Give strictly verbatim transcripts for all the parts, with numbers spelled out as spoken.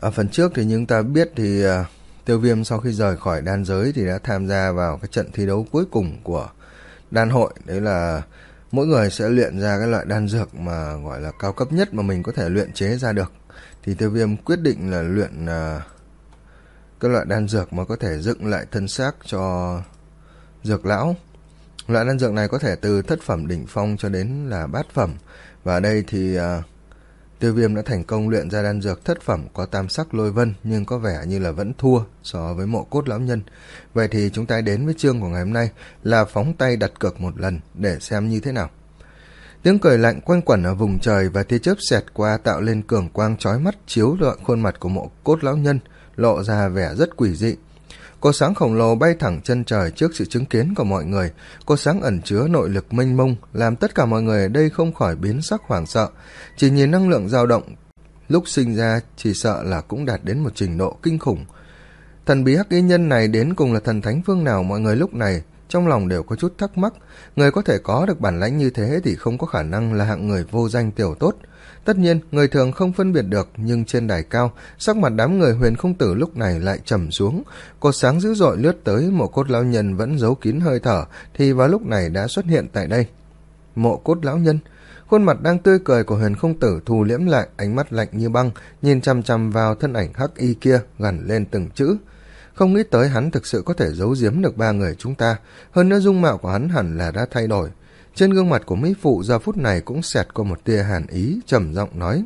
Ở phần trước thì chúng ta biết thì uh, Tiêu Viêm sau khi rời khỏi đan giới thì đã tham gia vào cái trận thi đấu cuối cùng của đan hội. Đấy là mỗi người sẽ luyện ra cái loại đan dược mà gọi là cao cấp nhất mà mình có thể luyện chế ra được. Thì Tiêu Viêm quyết định là luyện uh, cái loại đan dược mà có thể dựng lại thân xác cho dược lão. Loại đan dược này có thể từ thất phẩm đỉnh phong cho đến là bát phẩm. Và ở đây thì uh, Tiêu Viêm đã thành công luyện ra đan dược thất phẩm có tam sắc lôi vân, nhưng có vẻ như là vẫn thua so với Mộ Cốt lão nhân. Vậy thì chúng ta đến với chương của ngày hôm nay là phóng tay đặt cược một lần để xem như thế nào. Tiếng cười lạnh quanh quẩn ở vùng trời và tia chớp xẹt qua tạo lên cường quang chói mắt chiếu rọi khuôn mặt của Mộ Cốt lão nhân, lộ ra vẻ rất quỷ dị. Cột sáng khổng lồ bay thẳng chân trời trước sự chứng kiến của mọi người. Cột sáng ẩn chứa nội lực mênh mông, làm tất cả mọi người ở đây không khỏi biến sắc hoảng sợ. Chỉ nhìn năng lượng dao động lúc sinh ra chỉ sợ là cũng đạt đến một trình độ kinh khủng. Thần bí hắc y nhân này đến cùng là thần thánh phương nào, mọi người lúc này trong lòng đều có chút thắc mắc. Người có thể có được bản lãnh như thế thì không có khả năng là hạng người vô danh tiểu tốt. Tất nhiên, người thường không phân biệt được, nhưng trên đài cao, sắc mặt đám người Huyền Không Tử lúc này lại trầm xuống. Cột sáng dữ dội lướt tới, Mộ Cốt lão nhân vẫn giấu kín hơi thở, thì vào lúc này đã xuất hiện tại đây. Mộ Cốt lão nhân, khuôn mặt đang tươi cười của Huyền Không Tử thu liễm lại, ánh mắt lạnh như băng, nhìn chằm chằm vào thân ảnh hắc y kia, gằn lên từng chữ. Không nghĩ tới hắn thực sự có thể giấu giếm được ba người chúng ta, hơn nữa dung mạo của hắn hẳn là đã thay đổi. Trên gương mặt của Mỹ Phụ giờ phút này cũng xẹt qua một tia hàn ý, trầm giọng nói: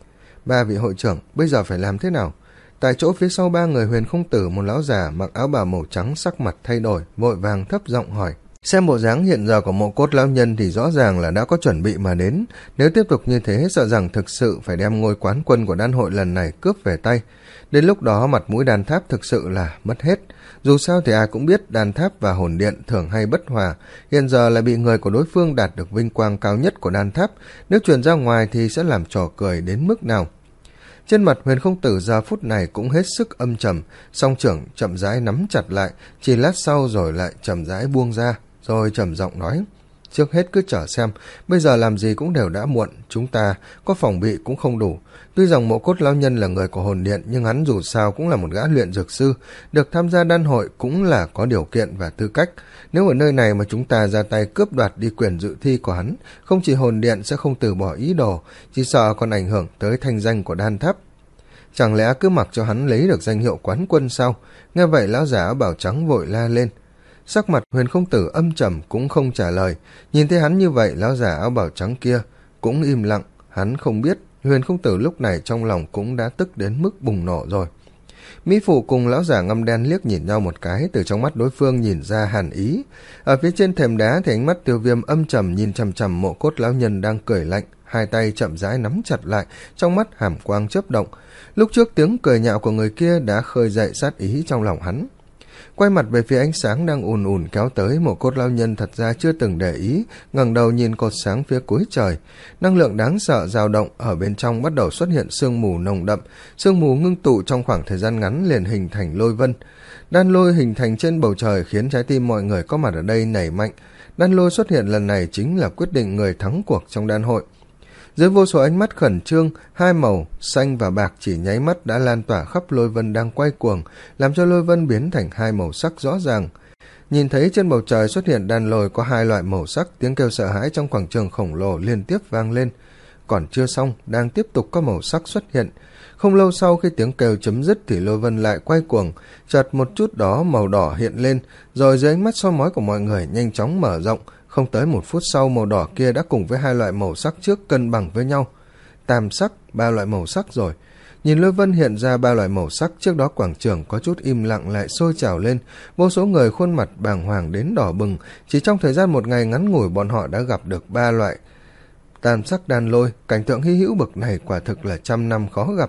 ba vị hội trưởng, bây giờ phải làm thế nào? Tại chỗ phía sau ba người Huyền Không Tử, một lão già mặc áo bào màu trắng sắc mặt thay đổi, vội vàng thấp giọng hỏi. Xem bộ dáng hiện giờ của Mộ Cốt lão nhân thì rõ ràng là đã có chuẩn bị mà đến. Nếu tiếp tục như thế sợ rằng thực sự phải đem ngôi quán quân của đan hội lần này cướp về tay. Đến lúc đó mặt mũi đan tháp thực sự là mất hết. Dù sao thì ai cũng biết đan tháp và hồn điện thường hay bất hòa. Hiện giờ là bị người của đối phương đạt được vinh quang cao nhất của đan tháp. Nếu truyền ra ngoài thì sẽ làm trò cười đến mức nào. Trên mặt Huyền Không Tử giờ phút này cũng hết sức âm trầm, song trưởng chậm rãi nắm chặt lại, chỉ lát sau rồi lại chậm rãi buông ra, rồi trầm giọng nói: trước hết cứ chờ xem, bây giờ làm gì cũng đều đã muộn, chúng ta có phòng bị cũng không đủ. Tuy rằng Mộ Cốt lão nhân là người của hồn điện, nhưng hắn dù sao cũng là một gã luyện dược sư, được tham gia đan hội cũng là có điều kiện và tư cách. Nếu ở nơi này mà chúng ta ra tay cướp đoạt đi quyền dự thi của hắn, không chỉ hồn điện sẽ không từ bỏ ý đồ, chỉ sợ còn ảnh hưởng tới thanh danh của đan tháp. Chẳng lẽ cứ mặc cho hắn lấy được danh hiệu quán quân sao? Nghe vậy lão giả áo bào trắng vội la lên. Sắc mặt Huyền Không Tử âm trầm cũng không trả lời. Nhìn thấy hắn như vậy, lão giả áo bào trắng kia cũng im lặng. Hắn không biết Huyền Không Tử lúc này trong lòng cũng đã tức đến mức bùng nổ rồi. Mỹ Phụ cùng lão giả ngăm đen liếc nhìn nhau một cái, từ trong mắt đối phương nhìn ra hàn ý. Ở phía trên thềm đá thì ánh mắt Tiêu Viêm âm trầm nhìn chằm chằm Mộ Cốt lão nhân đang cười lạnh, hai tay chậm rãi nắm chặt lại, trong mắt hàm quang chớp động. Lúc trước tiếng cười nhạo của người kia đã khơi dậy sát ý trong lòng hắn. Quay mặt về phía ánh sáng đang ùn ùn kéo tới, Mộ Cốt lão nhân thật ra chưa từng để ý, ngẩng đầu nhìn cột sáng phía cuối trời. Năng lượng đáng sợ dao động, ở bên trong bắt đầu xuất hiện sương mù nồng đậm, sương mù ngưng tụ trong khoảng thời gian ngắn liền hình thành lôi vân. Đan lôi hình thành trên bầu trời khiến trái tim mọi người có mặt ở đây nảy mạnh. Đan lôi xuất hiện lần này chính là quyết định người thắng cuộc trong đan hội. Dưới vô số ánh mắt khẩn trương, hai màu xanh và bạc chỉ nháy mắt đã lan tỏa khắp lôi vân đang quay cuồng, làm cho lôi vân biến thành hai màu sắc rõ ràng. Nhìn thấy trên bầu trời xuất hiện đan lôi có hai loại màu sắc, tiếng kêu sợ hãi trong quảng trường khổng lồ liên tiếp vang lên. Còn chưa xong, đang tiếp tục có màu sắc xuất hiện. Không lâu sau khi tiếng kêu chấm dứt thì lôi vân lại quay cuồng, chợt một chút đó màu đỏ hiện lên, rồi dưới ánh mắt soi mói của mọi người nhanh chóng mở rộng. Không tới một phút sau, màu đỏ kia đã cùng với hai loại màu sắc trước cân bằng với nhau. Tam sắc, ba loại màu sắc rồi. Nhìn lôi vân hiện ra ba loại màu sắc, trước đó quảng trường có chút im lặng lại sôi trào lên. Vô số người khuôn mặt bàng hoàng đến đỏ bừng. Chỉ trong thời gian một ngày ngắn ngủi, bọn họ đã gặp được ba loại tam sắc đan lôi. Cảnh tượng hy hữu bậc này quả thực là trăm năm khó gặp.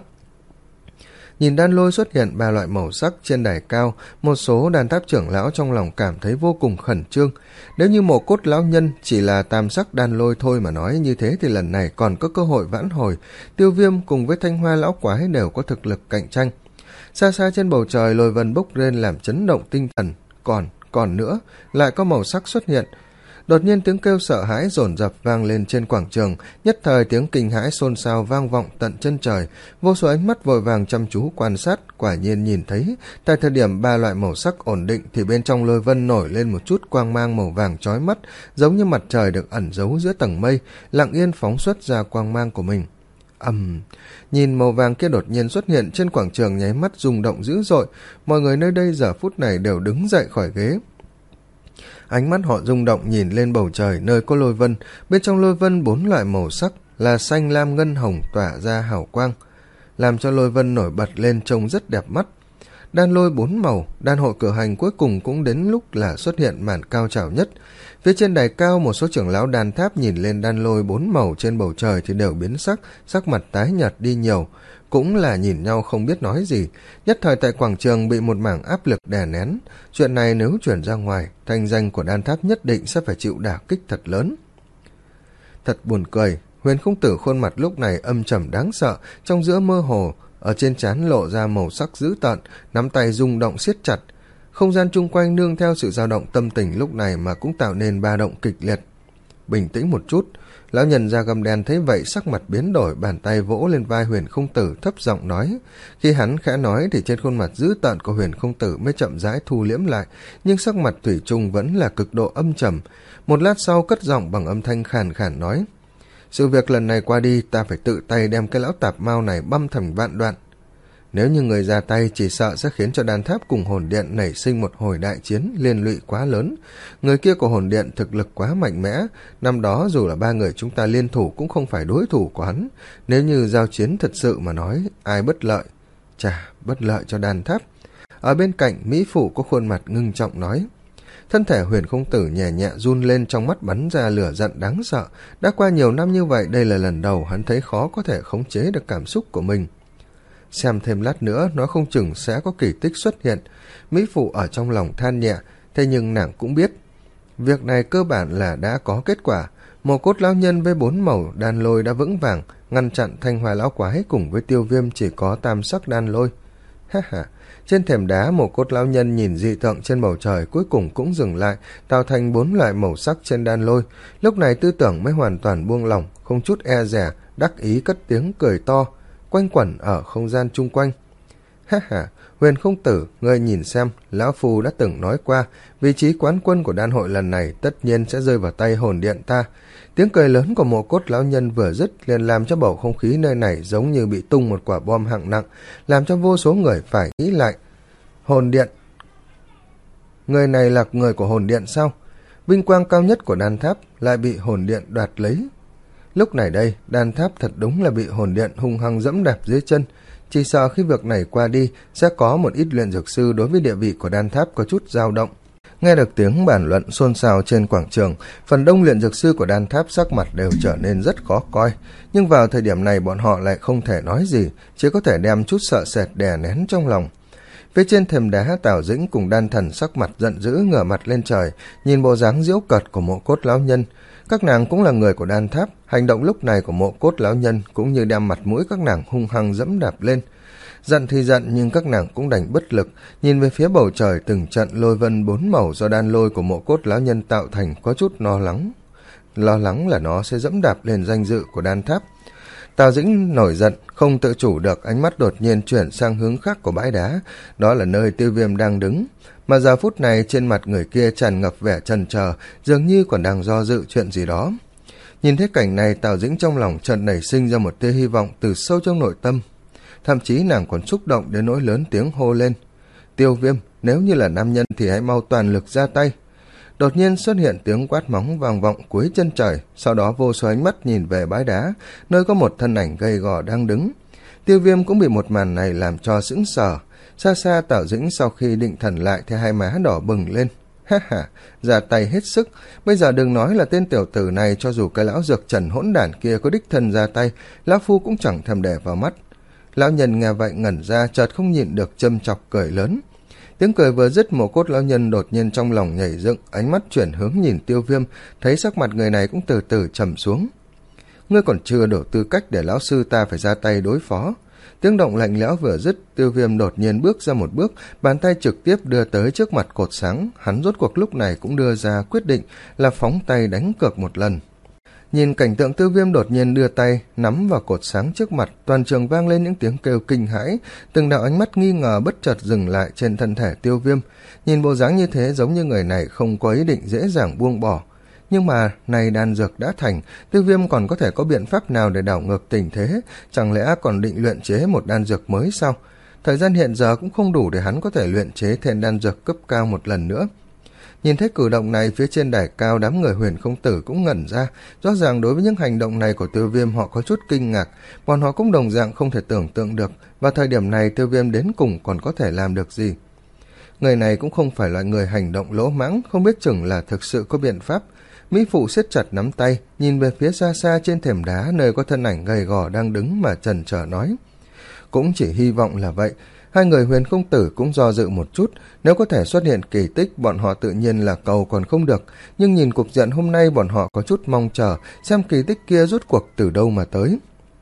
Nhìn đan lôi xuất hiện ba loại màu sắc trên đài cao, một số đan tháp trưởng lão trong lòng cảm thấy vô cùng khẩn trương. Nếu như Mộ Cốt lão nhân chỉ là tam sắc đan lôi thôi mà nói như thế thì lần này còn có cơ hội vãn hồi. Tiêu Viêm cùng với Thanh Hoa lão quái đều có thực lực cạnh tranh. Xa xa trên bầu trời, lôi vân bốc lên làm chấn động tinh thần. Còn, còn nữa, lại có màu sắc xuất hiện. Đột nhiên tiếng kêu sợ hãi dồn dập vang lên trên quảng trường, nhất thời tiếng kinh hãi xôn xao vang vọng tận chân trời. Vô số ánh mắt vội vàng chăm chú quan sát, quả nhiên nhìn thấy tại thời điểm ba loại màu sắc ổn định thì bên trong lôi vân nổi lên một chút quang mang màu vàng chói mắt, giống như mặt trời được ẩn giấu giữa tầng mây, lặng yên phóng xuất ra quang mang của mình. ầm um, nhìn màu vàng kia đột nhiên xuất hiện trên quảng trường, nháy mắt rung động dữ dội. Mọi người nơi đây giờ phút này đều đứng dậy khỏi ghế, ánh mắt họ rung động nhìn lên bầu trời nơi có lôi vân. Bên trong lôi vân bốn loại màu sắc là xanh, lam, ngân, hồng tỏa ra hào quang, làm cho lôi vân nổi bật lên trông rất đẹp mắt. Đan lôi bốn màu, đan hội cử hành cuối cùng cũng đến lúc là xuất hiện màn cao trào nhất. Phía trên đài cao, một số trưởng lão đan tháp nhìn lên đan lôi bốn màu trên bầu trời thì đều biến sắc, sắc mặt tái nhợt đi nhiều, cũng là nhìn nhau không biết nói gì. Nhất thời tại quảng trường bị một mảng áp lực đè nén. Chuyện này nếu chuyển ra ngoài, thanh danh của đan tháp nhất định sẽ phải chịu đả kích thật lớn. Thật buồn cười, Huyền Không Tử khuôn mặt lúc này âm trầm đáng sợ, trong giữa mơ hồ, ở trên trán lộ ra màu sắc dữ tợn, nắm tay rung động siết chặt. Không gian chung quanh nương theo sự dao động tâm tình lúc này mà cũng tạo nên ba động kịch liệt. Bình tĩnh một chút, lão nhân da găm đen thấy vậy sắc mặt biến đổi, bàn tay vỗ lên vai Huyền Không Tử thấp giọng nói. Khi hắn khẽ nói thì trên khuôn mặt dữ tợn của Huyền Không Tử mới chậm rãi thu liễm lại, nhưng sắc mặt thủy chung vẫn là cực độ âm trầm. Một lát sau cất giọng bằng âm thanh khàn khàn nói: sự việc lần này qua đi, ta phải tự tay đem cái lão tạp mao này băm thành vạn đoạn. Nếu như người ra tay chỉ sợ sẽ khiến cho đan tháp cùng hồn điện nảy sinh một hồi đại chiến liên lụy quá lớn. Người kia của hồn điện thực lực quá mạnh mẽ, năm đó dù là ba người chúng ta liên thủ cũng không phải đối thủ của hắn. Nếu như giao chiến thật sự mà nói, ai bất lợi? Chà, bất lợi cho đan tháp. Ở bên cạnh, Mỹ Phụ có khuôn mặt ngưng trọng nói. Thân thể Huyền Không Tử nhẹ nhẹ run lên, trong mắt bắn ra lửa giận đáng sợ. Đã qua nhiều năm như vậy, đây là lần đầu hắn thấy khó có thể khống chế được cảm xúc của mình. Xem thêm lát nữa, nó không chừng sẽ có kỳ tích xuất hiện. Mỹ Phụ ở trong lòng than nhẹ, thế nhưng nàng cũng biết việc này cơ bản là đã có kết quả. Mộ Cốt lão nhân với bốn màu đan lôi đã vững vàng ngăn chặn Thanh Hoa lão quái cùng với Tiêu Viêm chỉ có tam sắc đan lôi. Ha ha. Trên thềm đá, Mộ Cốt lão nhân nhìn dị tượng trên bầu trời cuối cùng cũng dừng lại, tạo thành bốn loại màu sắc trên đan lôi. Lúc này tư tưởng mới hoàn toàn buông lỏng, không chút e dè, đắc ý cất tiếng cười to, quanh quẩn ở không gian chung quanh. Ha ha, Huyền Không Tử, ngươi nhìn xem, lão phu đã từng nói qua, vị trí quán quân của đan hội lần này tất nhiên sẽ rơi vào tay hồn điện ta. Tiếng cười lớn của Mộ Cốt lão nhân vừa dứt liền làm cho bầu không khí nơi này giống như bị tung một quả bom hạng nặng, làm cho vô số người phải nghĩ lại. Hồn điện, người này là người của hồn điện sao? Vinh quang cao nhất của đan tháp lại bị hồn điện đoạt lấy. Lúc này đây, đan tháp thật đúng là bị hồn điện hung hăng dẫm đạp dưới chân. Chỉ sợ khi việc này qua đi, sẽ có một ít luyện dược sư đối với địa vị của đan tháp có chút dao động. Nghe được tiếng bàn luận xôn xao trên quảng trường, phần đông luyện dược sư của đan tháp sắc mặt đều trở nên rất khó coi. Nhưng vào thời điểm này bọn họ lại không thể nói gì, chỉ có thể đem chút sợ sệt đè nén trong lòng. Phía trên thềm đá, Tào Dĩnh cùng đan thần sắc mặt giận dữ ngửa mặt lên trời, nhìn bộ dáng giễu cợt của Mộ Cốt lão nhân. Các nàng cũng là người của đan tháp, hành động lúc này của Mộ Cốt lão nhân cũng như đem mặt mũi các nàng hung hăng dẫm đạp lên. Giận thì giận, nhưng các nàng cũng đành bất lực, nhìn về phía bầu trời từng trận lôi vân bốn màu do đan lôi của Mộ Cốt lão nhân tạo thành, có chút lo lắng. Lo lắng là nó sẽ dẫm đạp lên danh dự của đan tháp. Tào Dĩnh nổi giận, không tự chủ được, ánh mắt đột nhiên chuyển sang hướng khác của bãi đá, đó là nơi Tiêu Viêm đang đứng. Mà giờ phút này trên mặt người kia tràn ngập vẻ chần chờ, dường như còn đang do dự chuyện gì đó. Nhìn thấy cảnh này, Tào Dĩnh trong lòng chợt nảy sinh ra một tia hy vọng từ sâu trong nội tâm. Thậm chí nàng còn xúc động đến nỗi lớn tiếng hô lên: Tiêu Viêm, nếu như là nam nhân thì hãy mau toàn lực ra tay. Đột nhiên xuất hiện tiếng quát móng vang vọng cuối chân trời, sau đó vô số ánh mắt nhìn về bãi đá, nơi có một thân ảnh gầy gò đang đứng. Tiêu Viêm cũng bị một màn này làm cho sững sờ. Xa xa Tào Dĩnh sau khi định thần lại thì hai má đỏ bừng lên. Ha ha, ra tay hết sức. Bây giờ đừng nói là tên tiểu tử này, cho dù cái lão dược trần hỗn đản kia có đích thân ra tay, lão phu cũng chẳng thèm để vào mắt. Lão nhân nghe vậy ngẩn ra, chợt không nhịn được châm chọc cười lớn. Tiếng cười vừa dứt, Mộ Cốt lão nhân đột nhiên trong lòng nhảy dựng, ánh mắt chuyển hướng nhìn Tiêu Viêm, thấy sắc mặt người này cũng từ từ trầm xuống. Ngươi còn chưa đủ tư cách để lão sư ta phải ra tay đối phó. Tiếng động lạnh lẽo vừa dứt, Tiêu Viêm đột nhiên bước ra một bước, bàn tay trực tiếp đưa tới trước mặt cột sáng. Hắn rốt cuộc lúc này cũng đưa ra quyết định là phóng tay đánh cược một lần. Nhìn cảnh tượng Tiêu Viêm đột nhiên đưa tay nắm vào cột sáng trước mặt, toàn trường vang lên những tiếng kêu kinh hãi, từng đạo ánh mắt nghi ngờ bất chợt dừng lại trên thân thể Tiêu Viêm. Nhìn bộ dáng như thế giống như người này không có ý định dễ dàng buông bỏ. Nhưng mà này đan dược đã thành, Tiêu Viêm còn có thể có biện pháp nào để đảo ngược tình thế? Chẳng lẽ còn định luyện chế một đan dược mới sao? Thời gian hiện giờ cũng không đủ để hắn có thể luyện chế thêm đan dược cấp cao một lần nữa. Nhìn thấy cử động này, phía trên đài cao đám người Huyền Không Tử cũng ngẩn ra. Rõ ràng đối với những hành động này của Tiêu Viêm họ có chút kinh ngạc, bọn họ cũng đồng dạng không thể tưởng tượng được vào thời điểm này Tiêu Viêm đến cùng còn có thể làm được gì. Người này cũng không phải là người hành động lỗ mãng, không biết chừng là thực sự có biện pháp. Mỹ Phụ siết chặt nắm tay, nhìn về phía xa xa trên thềm đá nơi có thân ảnh gầy gò đang đứng mà chần chờ nói. Cũng chỉ hy vọng là vậy. Hai người Huyền Không Tử cũng do dự một chút, nếu có thể xuất hiện kỳ tích bọn họ tự nhiên là cầu còn không được, nhưng nhìn cục diện hôm nay bọn họ có chút mong chờ xem kỳ tích kia rốt cuộc từ đâu mà tới.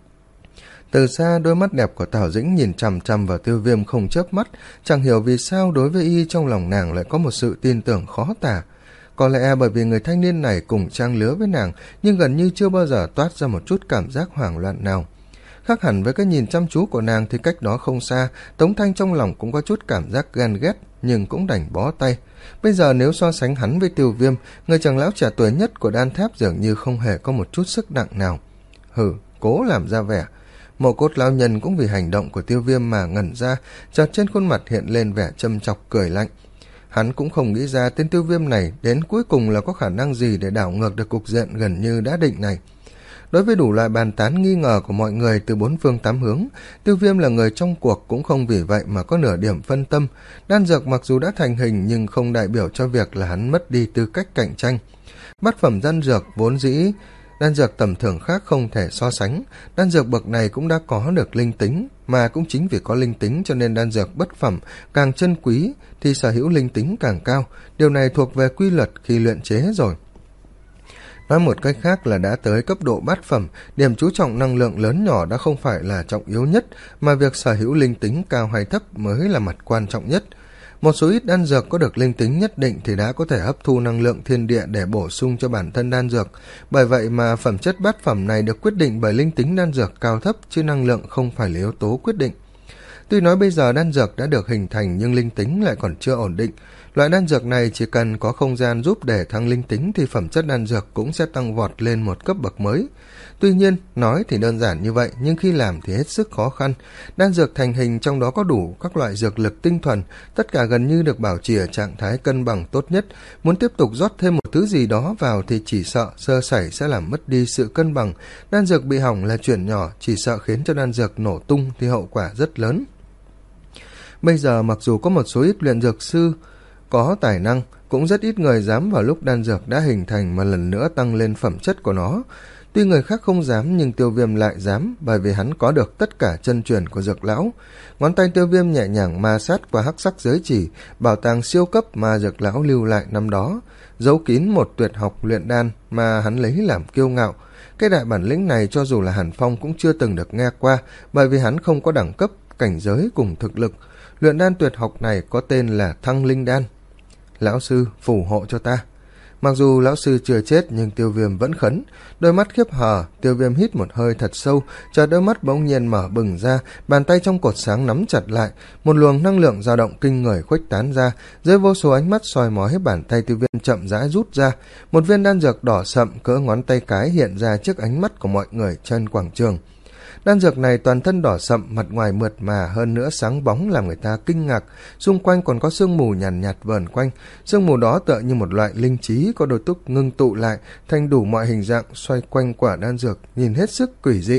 Từ xa đôi mắt đẹp của Tào Dĩnh nhìn chằm chằm vào Tiêu Viêm không chớp mắt, chẳng hiểu vì sao đối với y trong lòng nàng lại có một sự tin tưởng khó tả. Có lẽ bởi vì người thanh niên này cùng trang lứa với nàng nhưng gần như chưa bao giờ toát ra một chút cảm giác hoảng loạn nào. Khác hẳn với cái nhìn chăm chú của nàng thì cách đó không xa, Tống Thanh trong lòng cũng có chút cảm giác ghen ghét, nhưng cũng đành bó tay. Bây giờ nếu so sánh hắn với Tiêu Viêm, người chàng lão trẻ tuổi nhất của Đan Tháp dường như không hề có một chút sức nặng nào. Hừ, cố làm ra vẻ. Mộ Cốt lão nhân cũng vì hành động của Tiêu Viêm mà ngẩn ra, chợt trên khuôn mặt hiện lên vẻ châm chọc cười lạnh. Hắn cũng không nghĩ ra tên Tiêu Viêm này đến cuối cùng là có khả năng gì để đảo ngược được cục diện gần như đã định này. Đối với đủ loại bàn tán nghi ngờ của mọi người từ bốn phương tám hướng, Tiêu Viêm là người trong cuộc cũng không vì vậy mà có nửa điểm phân tâm. Đan dược mặc dù đã thành hình nhưng không đại biểu cho việc là hắn mất đi tư cách cạnh tranh. Bát phẩm đan dược vốn dĩ đan dược tầm thường khác không thể so sánh, đan dược bậc này cũng đã có được linh tính, mà cũng chính vì có linh tính cho nên đan dược bất phẩm càng chân quý thì sở hữu linh tính càng cao, điều này thuộc về quy luật khi luyện chế rồi. Nói một cách khác là đã tới cấp độ bát phẩm, điểm chú trọng năng lượng lớn nhỏ đã không phải là trọng yếu nhất, mà việc sở hữu linh tính cao hay thấp mới là mặt quan trọng nhất. Một số ít đan dược có được linh tính nhất định thì đã có thể hấp thu năng lượng thiên địa để bổ sung cho bản thân đan dược. Bởi vậy mà phẩm chất bát phẩm này được quyết định bởi linh tính đan dược cao thấp, chứ năng lượng không phải là yếu tố quyết định. Tuy nói bây giờ đan dược đã được hình thành nhưng linh tính lại còn chưa ổn định. Loại đan dược này chỉ cần có không gian giúp để thăng linh tính thì phẩm chất đan dược cũng sẽ tăng vọt lên một cấp bậc mới. Tuy nhiên, nói thì đơn giản như vậy nhưng khi làm thì hết sức khó khăn. Đan dược thành hình trong đó có đủ các loại dược lực tinh thuần, tất cả gần như được bảo trì ở trạng thái cân bằng tốt nhất. Muốn tiếp tục rót thêm một thứ gì đó vào thì chỉ sợ sơ sẩy sẽ làm mất đi sự cân bằng. Đan dược bị hỏng là chuyện nhỏ, chỉ sợ khiến cho đan dược nổ tung thì hậu quả rất lớn. Bây giờ mặc dù có một số ít luyện dược sư có tài năng, cũng rất ít người dám vào lúc đan dược đã hình thành mà lần nữa tăng lên phẩm chất của nó. Tuy người khác không dám nhưng Tiêu Viêm lại dám, bởi vì hắn có được tất cả chân truyền của dược lão. Ngón tay Tiêu Viêm nhẹ nhàng ma sát qua hắc sắc giới chỉ, bảo tàng siêu cấp mà dược lão lưu lại năm đó, giấu kín một tuyệt học luyện đan mà hắn lấy làm kiêu ngạo. Cái đại bản lĩnh này cho dù là Hàn Phong cũng chưa từng được nghe qua, bởi vì hắn không có đẳng cấp, cảnh giới cùng thực lực. Luyện đan tuyệt học này có tên là Thăng Linh Đan. Lão sư phù hộ cho ta. Mặc dù lão sư chưa chết nhưng Tiêu Viêm vẫn khấn. Đôi mắt khiếp hờ, Tiêu Viêm hít một hơi thật sâu, chợt đôi mắt bỗng nhiên mở bừng ra, bàn tay trong cột sáng nắm chặt lại, một luồng năng lượng dao động kinh người khuếch tán ra, dưới vô số ánh mắt soi mói bàn tay Tiêu Viêm chậm rãi rút ra, một viên đan dược đỏ sậm cỡ ngón tay cái hiện ra trước ánh mắt của mọi người trên quảng trường. Đan dược này toàn thân đỏ sậm, mặt ngoài mượt mà, hơn nữa sáng bóng làm người ta kinh ngạc, xung quanh còn có sương mù nhàn nhạt, nhạt vờn quanh, sương mù đó tựa như một loại linh trí có đôi túc ngưng tụ lại thành đủ mọi hình dạng xoay quanh quả đan dược, nhìn hết sức quỷ dị.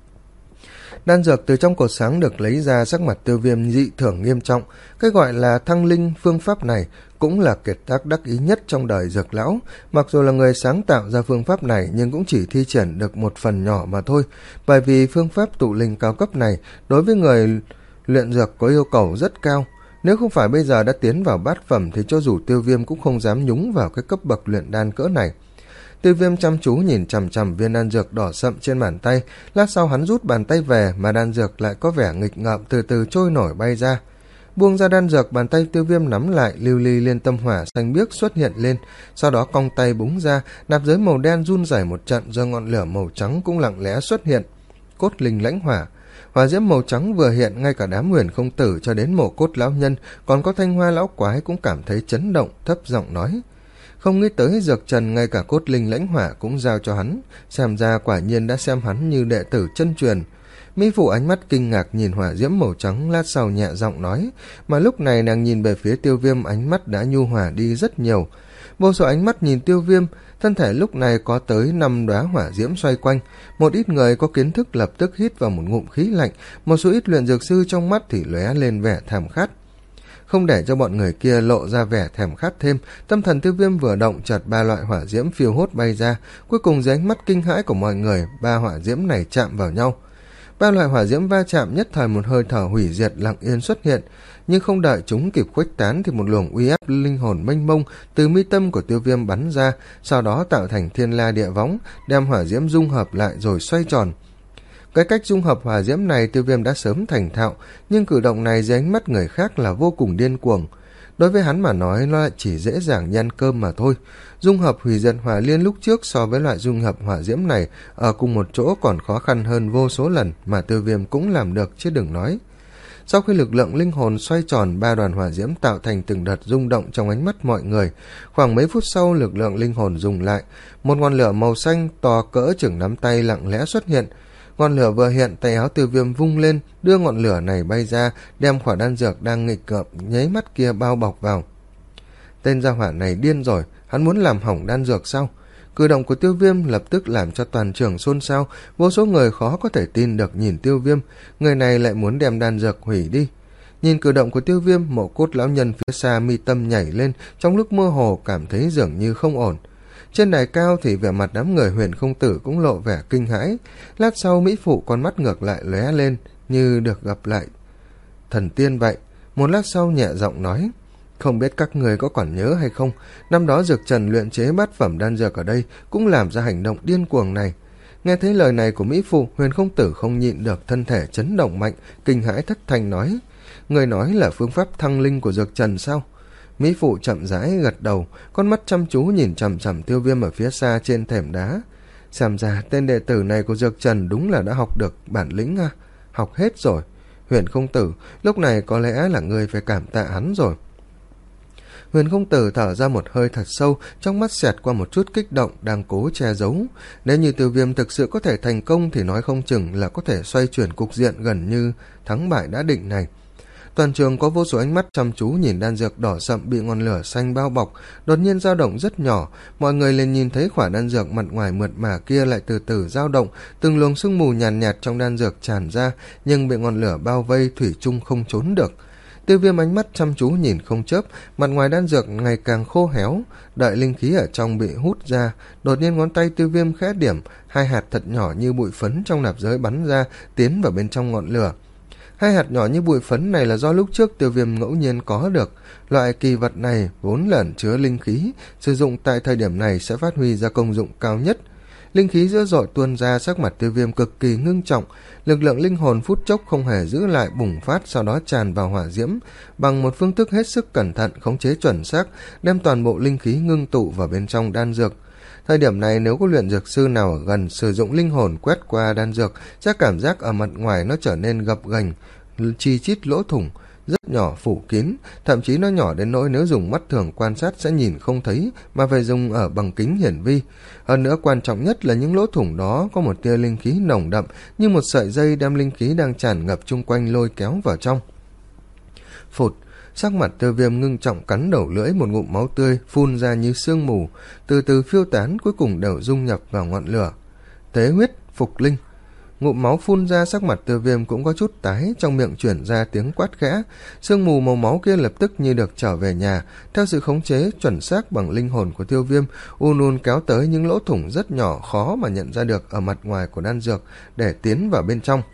Đan dược từ trong cột sáng được lấy ra, sắc mặt Tiêu Viêm dị thường nghiêm trọng. Cái gọi là thăng linh phương pháp này cũng là kiệt tác đắc ý nhất trong đời dược lão. Mặc dù là người sáng tạo ra phương pháp này nhưng cũng chỉ thi triển được một phần nhỏ mà thôi, bởi vì phương pháp tụ linh cao cấp này đối với người luyện dược có yêu cầu rất cao. Nếu không phải bây giờ đã tiến vào bát phẩm thì cho dù Tiêu Viêm cũng không dám nhúng vào cái cấp bậc luyện đan cỡ này. Tiêu Viêm chăm chú nhìn chằm chằm viên đan dược đỏ sậm trên bàn tay, lát sau hắn rút bàn tay về mà đan dược lại có vẻ nghịch ngợm từ từ trôi nổi bay ra. Buông ra đan dược, bàn tay Tiêu Viêm nắm lại, lưu ly liên tâm hỏa xanh biếc xuất hiện lên, sau đó cong tay búng ra, nạp giới màu đen run rẩy một trận, rồi ngọn lửa màu trắng cũng lặng lẽ xuất hiện. Cốt linh lãnh hỏa. Hỏa diễm màu trắng vừa hiện, ngay cả đám Huyền Không Tử cho đến Mộ Cốt lão nhân, còn có Thanh Hoa lão quái cũng cảm thấy chấn động, thấp giọng nói: không nghĩ tới Dược Trần ngay cả cốt linh lãnh hỏa cũng giao cho hắn, xem ra quả nhiên đã xem hắn như đệ tử chân truyền. Mỹ Phụ ánh mắt kinh ngạc nhìn hỏa diễm màu trắng, lát sau nhẹ giọng nói, mà lúc này nàng nhìn về phía Tiêu Viêm, ánh mắt đã nhu hòa đi rất nhiều. Vô số ánh mắt nhìn Tiêu Viêm, thân thể lúc này có tới năm đóa hỏa diễm xoay quanh. Một ít người có kiến thức lập tức hít vào một ngụm khí lạnh, một số ít luyện dược sư trong mắt thì lóe lên vẻ thèm khát. Không để cho bọn người kia lộ ra vẻ thèm khát thêm, tâm thần Tiêu Viêm vừa động, chợt ba loại hỏa diễm phiêu hốt bay ra, cuối cùng dưới ánh mắt kinh hãi của mọi người, ba hỏa diễm này chạm vào nhau. Ba loại hỏa diễm va chạm, nhất thời một hơi thở hủy diệt lặng yên xuất hiện, nhưng không đợi chúng kịp khuếch tán thì một luồng uy áp linh hồn mênh mông từ mi tâm của Tiêu Viêm bắn ra, sau đó tạo thành thiên la địa võng, đem hỏa diễm dung hợp lại rồi xoay tròn. Cái cách dung hợp hỏa diễm này Tiêu Viêm đã sớm thành thạo, nhưng cử động này dưới ánh mắt người khác là vô cùng điên cuồng. Đối với hắn mà nói, nó lại chỉ dễ dàng như ăn cơm mà thôi. Dung hợp hủy diệt hỏa liên lúc trước so với loại dung hợp hỏa diễm này ở cùng một chỗ còn khó khăn hơn vô số lần, mà Tiêu Viêm cũng làm được chứ đừng nói. Sau khi lực lượng linh hồn xoay tròn, ba đoàn hỏa diễm tạo thành từng đợt rung động trong ánh mắt mọi người. Khoảng mấy phút sau, lực lượng linh hồn dùng lại, một ngọn lửa màu xanh to cỡ chừng nắm tay lặng lẽ xuất hiện. Ngọn lửa vừa hiện, tay áo Tiêu Viêm vung lên, đưa ngọn lửa này bay ra, đem quả đan dược đang nghịch ngợm nháy mắt kia bao bọc vào. Tên gia hỏa này điên rồi, hắn muốn làm hỏng đan dược sao? Cử động của Tiêu Viêm lập tức làm cho toàn trường xôn xao, vô số người khó có thể tin được nhìn Tiêu Viêm, người này lại muốn đem đan dược hủy đi. Nhìn cử động của Tiêu Viêm, Mộ Cốt lão nhân phía xa mi tâm nhảy lên, trong lúc mơ hồ cảm thấy dường như không ổn. Trên đài cao thì vẻ mặt đám người Huyền Không Tử cũng lộ vẻ kinh hãi. Lát sau Mỹ Phụ con mắt ngược lại lóe lên như được gặp lại thần tiên vậy. Một lát sau nhẹ giọng nói, không biết các người có còn nhớ hay không, năm đó Dược Trần luyện chế bát phẩm đan dược ở đây cũng làm ra hành động điên cuồng này. Nghe thấy lời này của Mỹ Phụ, Huyền Không Tử không nhịn được thân thể chấn động mạnh, kinh hãi thất thanh nói, người nói là phương pháp thăng linh của Dược Trần sao? Mỹ Phụ chậm rãi gật đầu, con mắt chăm chú nhìn chằm chằm Tiêu Viêm ở phía xa trên thềm đá. Xem ra tên đệ tử này của Dược Trần đúng là đã học được bản lĩnh à? Học hết rồi. Huyền Không Tử, lúc này có lẽ là người phải cảm tạ hắn rồi. Huyền Không Tử thở ra một hơi thật sâu, trong mắt xẹt qua một chút kích động đang cố che giấu. Nếu như Tiêu Viêm thực sự có thể thành công thì nói không chừng là có thể xoay chuyển cục diện gần như thắng bại đã định này. Toàn trường có vô số ánh mắt chăm chú nhìn đan dược đỏ sậm bị ngọn lửa xanh bao bọc, đột nhiên dao động rất nhỏ, mọi người liền nhìn thấy quả đan dược mặt ngoài mượt mà kia lại từ từ dao động, từng luồng sương mù nhàn nhạt, nhạt trong đan dược tràn ra, nhưng bị ngọn lửa bao vây thủy chung không trốn được. Tiêu Viêm ánh mắt chăm chú nhìn không chớp, mặt ngoài đan dược ngày càng khô héo, đợi linh khí ở trong bị hút ra, đột nhiên ngón tay Tiêu Viêm khẽ điểm, hai hạt thật nhỏ như bụi phấn trong nạp giới bắn ra, tiến vào bên trong ngọn lửa. Hai hạt nhỏ như bụi phấn này là do lúc trước Tiêu Viêm ngẫu nhiên có được. Loại kỳ vật này vốn lẩn chứa linh khí, sử dụng tại thời điểm này sẽ phát huy ra công dụng cao nhất. Linh khí dữ dội tuôn ra, sắc mặt Tiêu Viêm cực kỳ ngưng trọng, lực lượng linh hồn phút chốc không hề giữ lại bùng phát, sau đó tràn vào hỏa diễm, bằng một phương thức hết sức cẩn thận, khống chế chuẩn xác, đem toàn bộ linh khí ngưng tụ vào bên trong đan dược. Thời điểm này nếu có luyện dược sư nào ở gần sử dụng linh hồn quét qua đan dược, sẽ cảm giác ở mặt ngoài nó trở nên gập ghềnh, chi chít lỗ thủng rất nhỏ phủ kín, thậm chí nó nhỏ đến nỗi nếu dùng mắt thường quan sát sẽ nhìn không thấy, mà phải dùng ở bằng kính hiển vi. Hơn nữa quan trọng nhất là những lỗ thủng đó có một tia linh khí nồng đậm, như một sợi dây đem linh khí đang tràn ngập chung quanh lôi kéo vào trong. Phụt, sắc mặt Tiêu Viêm ngưng trọng, cắn đầu lưỡi, một ngụm máu tươi phun ra như sương mù, từ từ phiêu tán, cuối cùng đều dung nhập vào ngọn lửa. Tế huyết phục linh. Ngụm máu phun ra, sắc mặt Tiêu Viêm cũng có chút tái, trong miệng chuyển ra tiếng quát khẽ. Sương mù màu máu kia lập tức như được trở về nhà, theo sự khống chế chuẩn xác bằng linh hồn của Tiêu Viêm, un un kéo tới những lỗ thủng rất nhỏ khó mà nhận ra được ở mặt ngoài của đan dược để tiến vào bên trong.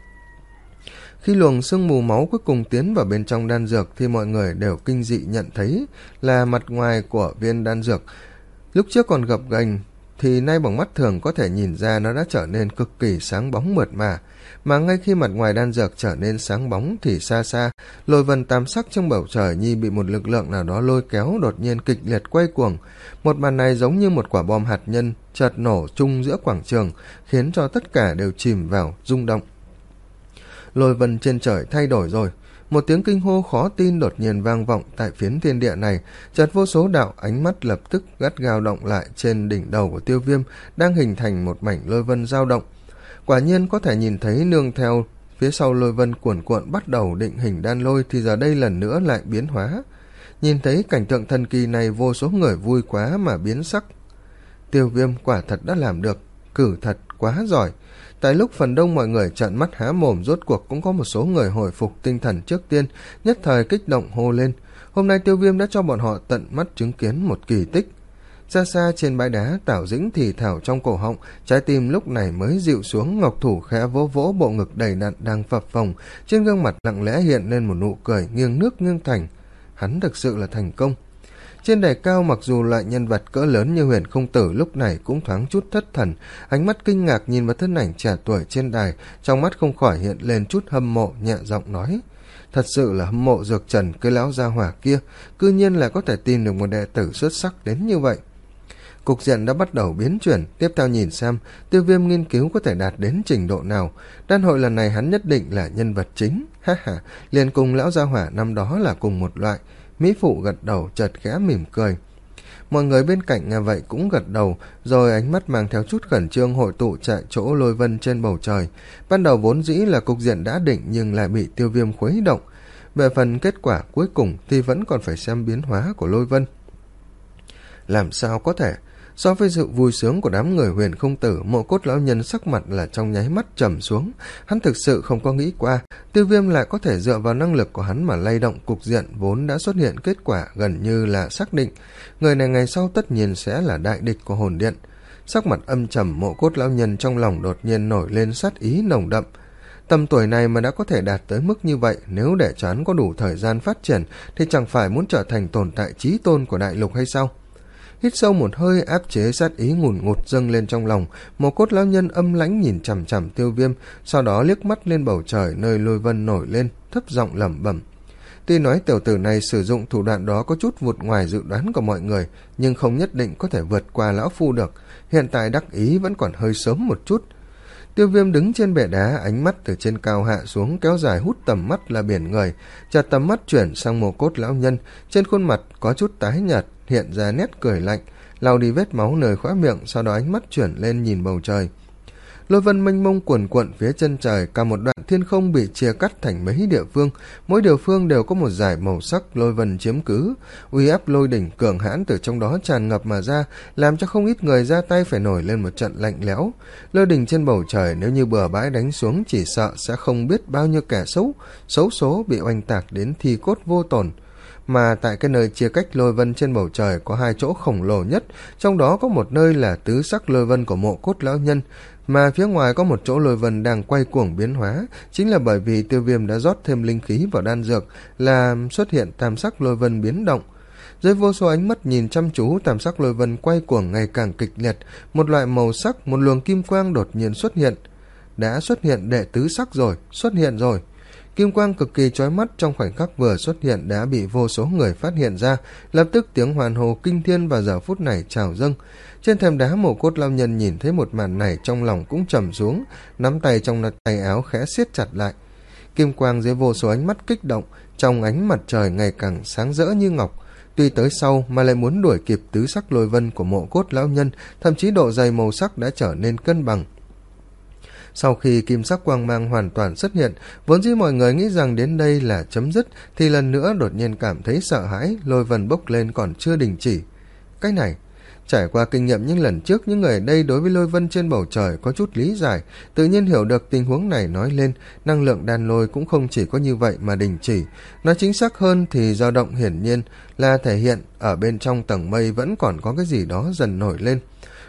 Khi luồng sương mù máu cuối cùng tiến vào bên trong đan dược thì mọi người đều kinh dị nhận thấy là mặt ngoài của viên đan dược lúc trước còn gập ghềnh, thì nay bằng mắt thường có thể nhìn ra nó đã trở nên cực kỳ sáng bóng mượt mà. Mà ngay khi mặt ngoài đan dược trở nên sáng bóng thì xa xa, lôi vân tam sắc trong bầu trời như bị một lực lượng nào đó lôi kéo đột nhiên kịch liệt quay cuồng. Một màn này giống như một quả bom hạt nhân chợt nổ chung giữa quảng trường, khiến cho tất cả đều chìm vào rung động. Lôi vân trên trời thay đổi rồi. Một tiếng kinh hô khó tin đột nhiên vang vọng tại phiến thiên địa này, chợt vô số đạo ánh mắt lập tức gắt gao động lại trên đỉnh đầu của Tiêu Viêm, đang hình thành một mảnh lôi vân dao động. Quả nhiên có thể nhìn thấy nương theo phía sau lôi vân cuồn cuộn bắt đầu định hình đan lôi thì giờ đây lần nữa lại biến hóa. Nhìn thấy cảnh tượng thần kỳ này, vô số người vui quá mà biến sắc. Tiêu Viêm quả thật đã làm được, cử thật quá giỏi. Tại lúc phần đông mọi người trợn mắt há mồm, rốt cuộc cũng có một số người hồi phục tinh thần trước tiên, nhất thời kích động hô lên. Hôm nay Tiêu Viêm đã cho bọn họ tận mắt chứng kiến một kỳ tích. Xa xa trên bãi đá, Tảo Dĩnh thì thào trong cổ họng, trái tim lúc này mới dịu xuống. Ngọc thủ khẽ vỗ vỗ bộ ngực đầy đặn đang phập phồng, trên gương mặt lặng lẽ hiện lên một nụ cười nghiêng nước nghiêng thành. Hắn thực sự là thành công. Trên đài cao, mặc dù loại nhân vật cỡ lớn như Huyền Không Tử lúc này cũng thoáng chút thất thần, ánh mắt kinh ngạc nhìn vào thân ảnh trẻ tuổi trên đài, trong mắt không khỏi hiện lên chút hâm mộ, nhẹ giọng nói: thật sự là hâm mộ Dược Trần, cái lão gia hỏa kia, cư nhiên là có thể tìm được một đệ tử xuất sắc đến như vậy. Cục diện đã bắt đầu biến chuyển, tiếp theo nhìn xem Tiêu Viêm nghiên cứu có thể đạt đến trình độ nào. Đan hội lần này hắn nhất định là nhân vật chính, ha ha, liền cùng lão gia hỏa năm đó là cùng một loại. Mỹ Phụ gật đầu, chợt khẽ mỉm cười. Mọi người bên cạnh nghe vậy cũng gật đầu, rồi ánh mắt mang theo chút khẩn trương hội tụ chạy chỗ lôi vân trên bầu trời. Ban đầu vốn dĩ là cục diện đã định nhưng lại bị Tiêu Viêm khuấy động. Về phần kết quả cuối cùng thì vẫn còn phải xem biến hóa của lôi vân. Làm sao có thể? So với sự vui sướng của đám người Huyền Không Tử, Mộ Cốt lão nhân sắc mặt là trong nháy mắt trầm xuống. Hắn thực sự không có nghĩ qua Tiêu Viêm lại có thể dựa vào năng lực của hắn mà lay động cục diện vốn đã xuất hiện kết quả gần như là xác định. Người này ngày sau tất nhiên sẽ là đại địch của hồn điện. Sắc mặt âm trầm, Mộ Cốt lão nhân trong lòng đột nhiên nổi lên sát ý nồng đậm. Tầm tuổi này mà đã có thể đạt tới mức như vậy, nếu để cho hắn có đủ thời gian phát triển thì chẳng phải muốn trở thành tồn tại chí tôn của đại lục hay sao? Hít sâu một hơi, áp chế sát ý ngùn ngụt dâng lên trong lòng, Mộ Cốt lão nhân âm lãnh nhìn chằm chằm Tiêu Viêm, sau đó liếc mắt lên bầu trời nơi lôi vân nổi lên, thấp giọng lẩm bẩm. Tuy nói tiểu tử này sử dụng thủ đoạn đó có chút vụt ngoài dự đoán của mọi người, nhưng không nhất định có thể vượt qua lão phu được, hiện tại đắc ý vẫn còn hơi sớm một chút. Tiêu Viêm đứng trên bệ đá, ánh mắt từ trên cao hạ xuống kéo dài hút tầm mắt là biển người, chợt tầm mắt chuyển sang Mộ Cốt lão nhân, trên khuôn mặt có chút tái nhợt, hiện ra nét cười lạnh, lau đi vết máu nơi khóe miệng, sau đó ánh mắt chuyển lên nhìn bầu trời. Lôi vân mênh mông cuồn cuộn phía chân trời, cả một đoạn thiên không bị chia cắt thành mấy địa phương, mỗi địa phương đều có một dải màu sắc lôi vân chiếm cứ, uy áp lôi đỉnh cường hãn từ trong đó tràn ngập mà ra, làm cho không ít người ra tay phải nổi lên một trận lạnh lẽo. Lôi đỉnh trên bầu trời nếu như bừa bãi đánh xuống, chỉ sợ sẽ không biết bao nhiêu kẻ xấu xấu số bị oanh tạc đến thi cốt vô tổn. Mà tại cái nơi chia cách lôi vân trên bầu trời có hai chỗ khổng lồ nhất, trong đó có một nơi là tứ sắc lôi vân của Mộ Cốt lão nhân, mà phía ngoài có một chỗ lôi vân đang quay cuồng biến hóa, chính là bởi vì Tiêu Viêm đã rót thêm linh khí vào đan dược, là xuất hiện tam sắc lôi vân biến động. Dưới vô số ánh mắt nhìn chăm chú, tam sắc lôi vân quay cuồng ngày càng kịch liệt, một loại màu sắc, một luồng kim quang đột nhiên xuất hiện. Đã xuất hiện đệ tứ sắc rồi, xuất hiện rồi. Kim quang cực kỳ chói mắt trong khoảnh khắc vừa xuất hiện đã bị vô số người phát hiện ra, lập tức tiếng hoàn hồ kinh thiên vào giờ phút này trào dâng. Trên thềm đá, Mộ Cốt lão nhân nhìn thấy một màn này trong lòng cũng trầm xuống, nắm tay trong tay áo khẽ siết chặt lại. Kim quang dưới vô số ánh mắt kích động, trong ánh mặt trời ngày càng sáng rỡ như ngọc. Tuy tới sau mà lại muốn đuổi kịp tứ sắc lôi vân của Mộ Cốt lão nhân, thậm chí độ dày màu sắc đã trở nên cân bằng. Sau khi kim sắc quang mang hoàn toàn xuất hiện, vốn dĩ mọi người nghĩ rằng đến đây là chấm dứt, thì lần nữa đột nhiên cảm thấy sợ hãi, lôi vân bốc lên còn chưa đình chỉ. Cái này, trải qua kinh nghiệm những lần trước, những người ở đây đối với lôi vân trên bầu trời có chút lý giải, tự nhiên hiểu được tình huống này nói lên, năng lượng đan lôi cũng không chỉ có như vậy mà đình chỉ. Nói chính xác hơn thì dao động hiển nhiên là thể hiện ở bên trong tầng mây vẫn còn có cái gì đó dần nổi lên.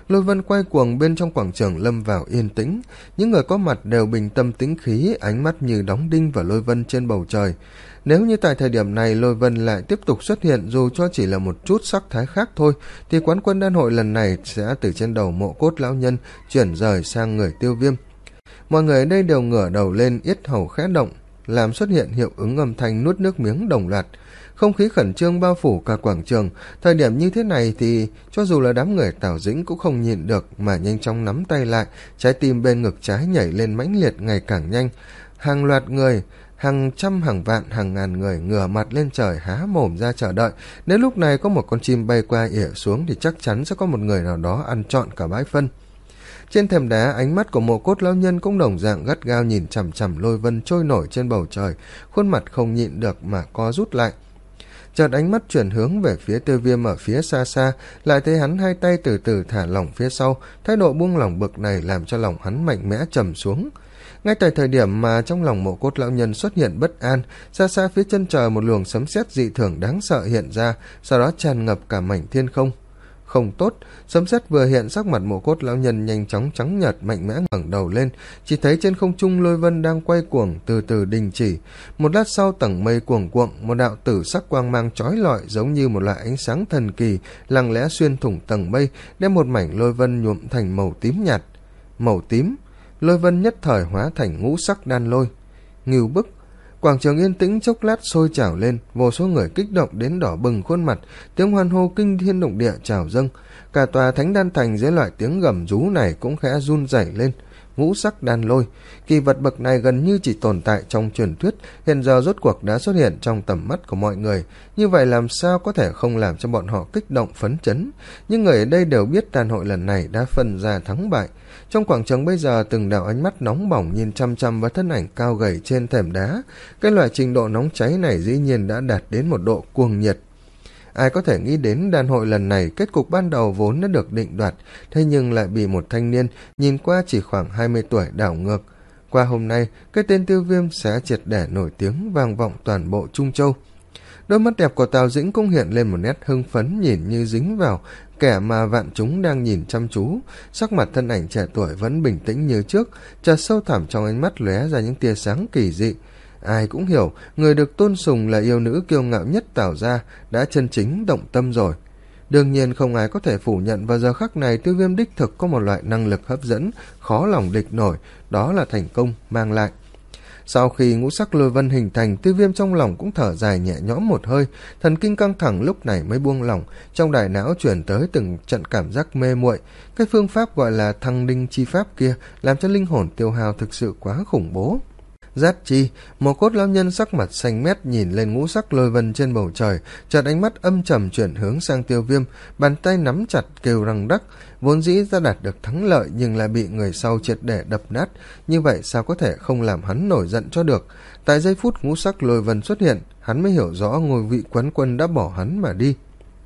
Lôi vân quay cuồng bên trong quảng trường lâm vào yên tĩnh. Những người có mặt đều bình tâm tĩnh khí, ánh mắt như đóng đinh vào lôi vân trên bầu trời. Nếu như tại thời điểm này lôi vân lại tiếp tục xuất hiện dù cho chỉ là một chút sắc thái khác thôi, thì quán quân đan hội lần này sẽ từ trên đầu Mộ Cốt lão nhân chuyển rời sang người Tiêu Viêm. Mọi người ở đây đều ngửa đầu lên, yết hầu khẽ động, làm xuất hiện hiệu ứng âm thanh nuốt nước miếng đồng loạt. Không khí khẩn trương bao phủ cả quảng trường. Thời điểm như thế này thì cho dù là đám người Tào Dĩnh cũng không nhịn được mà nhanh chóng nắm tay lại, trái tim bên ngực trái nhảy lên mãnh liệt ngày càng nhanh. Hàng loạt người, hàng trăm hàng vạn hàng ngàn người ngửa mặt lên trời há mồm ra chờ đợi. Nếu lúc này có một con chim bay qua ỉa xuống thì chắc chắn sẽ có một người nào đó ăn trọn cả bãi phân. Trên thềm đá, ánh mắt của Mộ Cốt lão nhân cũng đồng dạng gắt gao nhìn chằm chằm lôi vân trôi nổi trên bầu trời, khuôn mặt không nhịn được mà co rút lại. Chợt ánh mắt chuyển hướng về phía Tiêu Viêm ở phía xa xa, lại thấy hắn hai tay từ từ thả lỏng phía sau. Thái độ buông lỏng bực này làm cho lòng hắn mạnh mẽ trầm xuống. Ngay tại thời điểm mà trong lòng Mộ Cốt lão nhân xuất hiện bất an, xa xa phía chân trời một luồng sấm sét dị thường đáng sợ hiện ra, sau đó tràn ngập cả mảnh thiên không. Không tốt, sấm sét vừa hiện, sắc mặt Mộ Cốt lão nhân nhanh chóng trắng nhợt, mạnh mẽ ngẩng đầu lên, chỉ thấy trên không trung lôi vân đang quay cuồng từ từ đình chỉ. Một lát sau, tầng mây cuồng cuộn, một đạo tử sắc quang mang chói lọi giống như một loại ánh sáng thần kỳ lặng lẽ xuyên thủng tầng mây, đem một mảnh lôi vân nhuộm thành màu tím nhạt. Màu tím, lôi vân nhất thời hóa thành ngũ sắc đan lôi. Ngưu bức. Quảng trường yên tĩnh chốc lát sôi trào lên, vô số người kích động đến đỏ bừng khuôn mặt, tiếng hoan hô kinh thiên động địa trào dâng. Cả tòa Thánh Đan Thành dưới loại tiếng gầm rú này cũng khẽ run rẩy lên. Ngũ sắc đan lôi, kỳ vật bậc này gần như chỉ tồn tại trong truyền thuyết, hiện giờ rốt cuộc đã xuất hiện trong tầm mắt của mọi người. Như vậy làm sao có thể không làm cho bọn họ kích động phấn chấn. Nhưng người ở đây đều biết đan hội lần này đã phân ra thắng bại. Trong quảng trường bây giờ, từng đạo ánh mắt nóng bỏng nhìn chăm chăm vào thân ảnh cao gầy trên thềm đá. Cái loại trình độ nóng cháy này dĩ nhiên đã đạt đến một độ cuồng nhiệt. Ai có thể nghĩ đến đan hội lần này kết cục ban đầu vốn đã được định đoạt, thế nhưng lại bị một thanh niên nhìn qua chỉ khoảng hai mươi tuổi đảo ngược. Qua hôm nay, cái tên Tiêu Viêm sẽ triệt để nổi tiếng vang vọng toàn bộ Trung Châu. Đôi mắt đẹp của Tào Dĩnh cũng hiện lên một nét hưng phấn, nhìn như dính vào kẻ mà vạn chúng đang nhìn chăm chú. Sắc mặt thân ảnh trẻ tuổi vẫn bình tĩnh như trước, chợt sâu thẳm trong ánh mắt lóe ra những tia sáng kỳ dị. Ai cũng hiểu, người được tôn sùng là yêu nữ kiêu ngạo nhất Tào gia đã chân chính động tâm rồi. Đương nhiên không ai có thể phủ nhận vào giờ khắc này Tiêu Viêm đích thực có một loại năng lực hấp dẫn khó lòng địch nổi, đó là thành công mang lại. Sau khi ngũ sắc lôi vân hình thành, Tiêu Viêm trong lòng cũng thở dài nhẹ nhõm một hơi, thần kinh căng thẳng lúc này mới buông lỏng, trong đại não chuyển tới từng trận cảm giác mê muội. Cái phương pháp gọi là thăng đinh chi pháp kia làm cho linh hồn tiêu hao thực sự quá khủng bố. Giác chi, Mộ Cốt lão nhân sắc mặt xanh mét nhìn lên ngũ sắc lôi vân trên bầu trời, chợt ánh mắt âm trầm chuyển hướng sang Tiêu Viêm, bàn tay nắm chặt kêu răng đắc. Vốn dĩ ra đạt được thắng lợi nhưng lại bị người sau triệt để đập nát, như vậy sao có thể không làm hắn nổi giận cho được. Tại giây phút ngũ sắc lôi vân xuất hiện, hắn mới hiểu rõ ngôi vị quán quân đã bỏ hắn mà đi.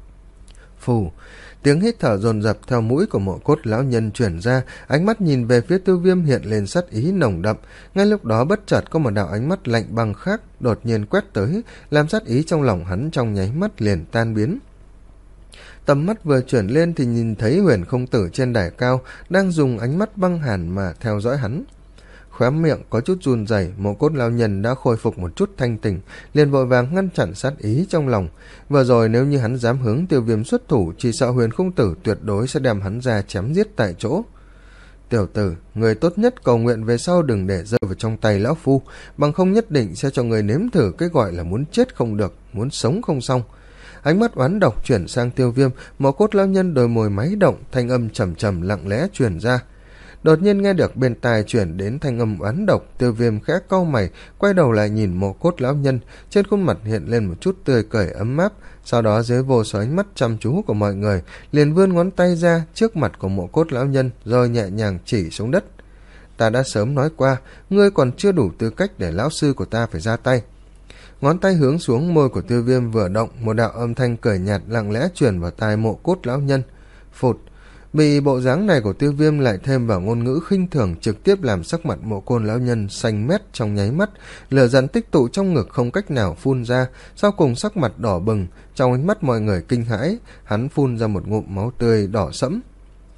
Phù, tiếng hít thở dồn dập theo mũi của Mộ Cốt lão nhân truyền ra, ánh mắt nhìn về phía Tiêu Viêm hiện lên sát ý nồng đậm. Ngay lúc đó bất chợt có một đạo ánh mắt lạnh băng khác đột nhiên quét tới, làm sát ý trong lòng hắn trong nháy mắt liền tan biến. Tầm mắt vừa chuyển lên thì nhìn thấy Huyền Không Tử trên đài cao đang dùng ánh mắt băng hàn mà theo dõi hắn. Khóe miệng có chút run rẩy, Mộ Cốt lão nhân đã khôi phục một chút thanh tỉnh, liền vội vàng ngăn chặn sát ý trong lòng. Vừa rồi nếu như hắn dám hướng Tiêu Viêm xuất thủ, chỉ sợ Huyền Không Tử tuyệt đối sẽ đem hắn ra chém giết tại chỗ. Tiểu tử, người tốt nhất cầu nguyện về sau đừng để rơi vào trong tay lão phu, bằng không nhất định sẽ cho người nếm thử cái gọi là muốn chết không được, muốn sống không xong. Ánh mắt oán độc chuyển sang Tiêu Viêm, Mộ Cốt lão nhân đôi môi máy động, thanh âm trầm trầm lặng lẽ truyền ra. Đột nhiên nghe được bên tai chuyển đến thanh âm oán độc, Tiêu Viêm khẽ cau mày, quay đầu lại nhìn Mộ Cốt lão nhân, trên khuôn mặt hiện lên một chút tươi cười ấm áp, sau đó dưới vô số ánh mắt chăm chú của mọi người, liền vươn ngón tay ra trước mặt của Mộ Cốt lão nhân, rồi nhẹ nhàng chỉ xuống đất. Ta đã sớm nói qua, ngươi còn chưa đủ tư cách để lão sư của ta phải ra tay. Ngón tay hướng xuống, môi của Tiêu Viêm vừa động, một đạo âm thanh cười nhạt lặng lẽ truyền vào tai Mộ Cốt lão nhân. Phụt. Bị bộ dáng này của Tiêu Viêm lại thêm vào ngôn ngữ khinh thường, trực tiếp làm sắc mặt Mộ Cốt lão nhân xanh mét trong nháy mắt, lửa giận tích tụ trong ngực không cách nào phun ra, sau cùng sắc mặt đỏ bừng, trong ánh mắt mọi người kinh hãi, hắn phun ra một ngụm máu tươi đỏ sẫm.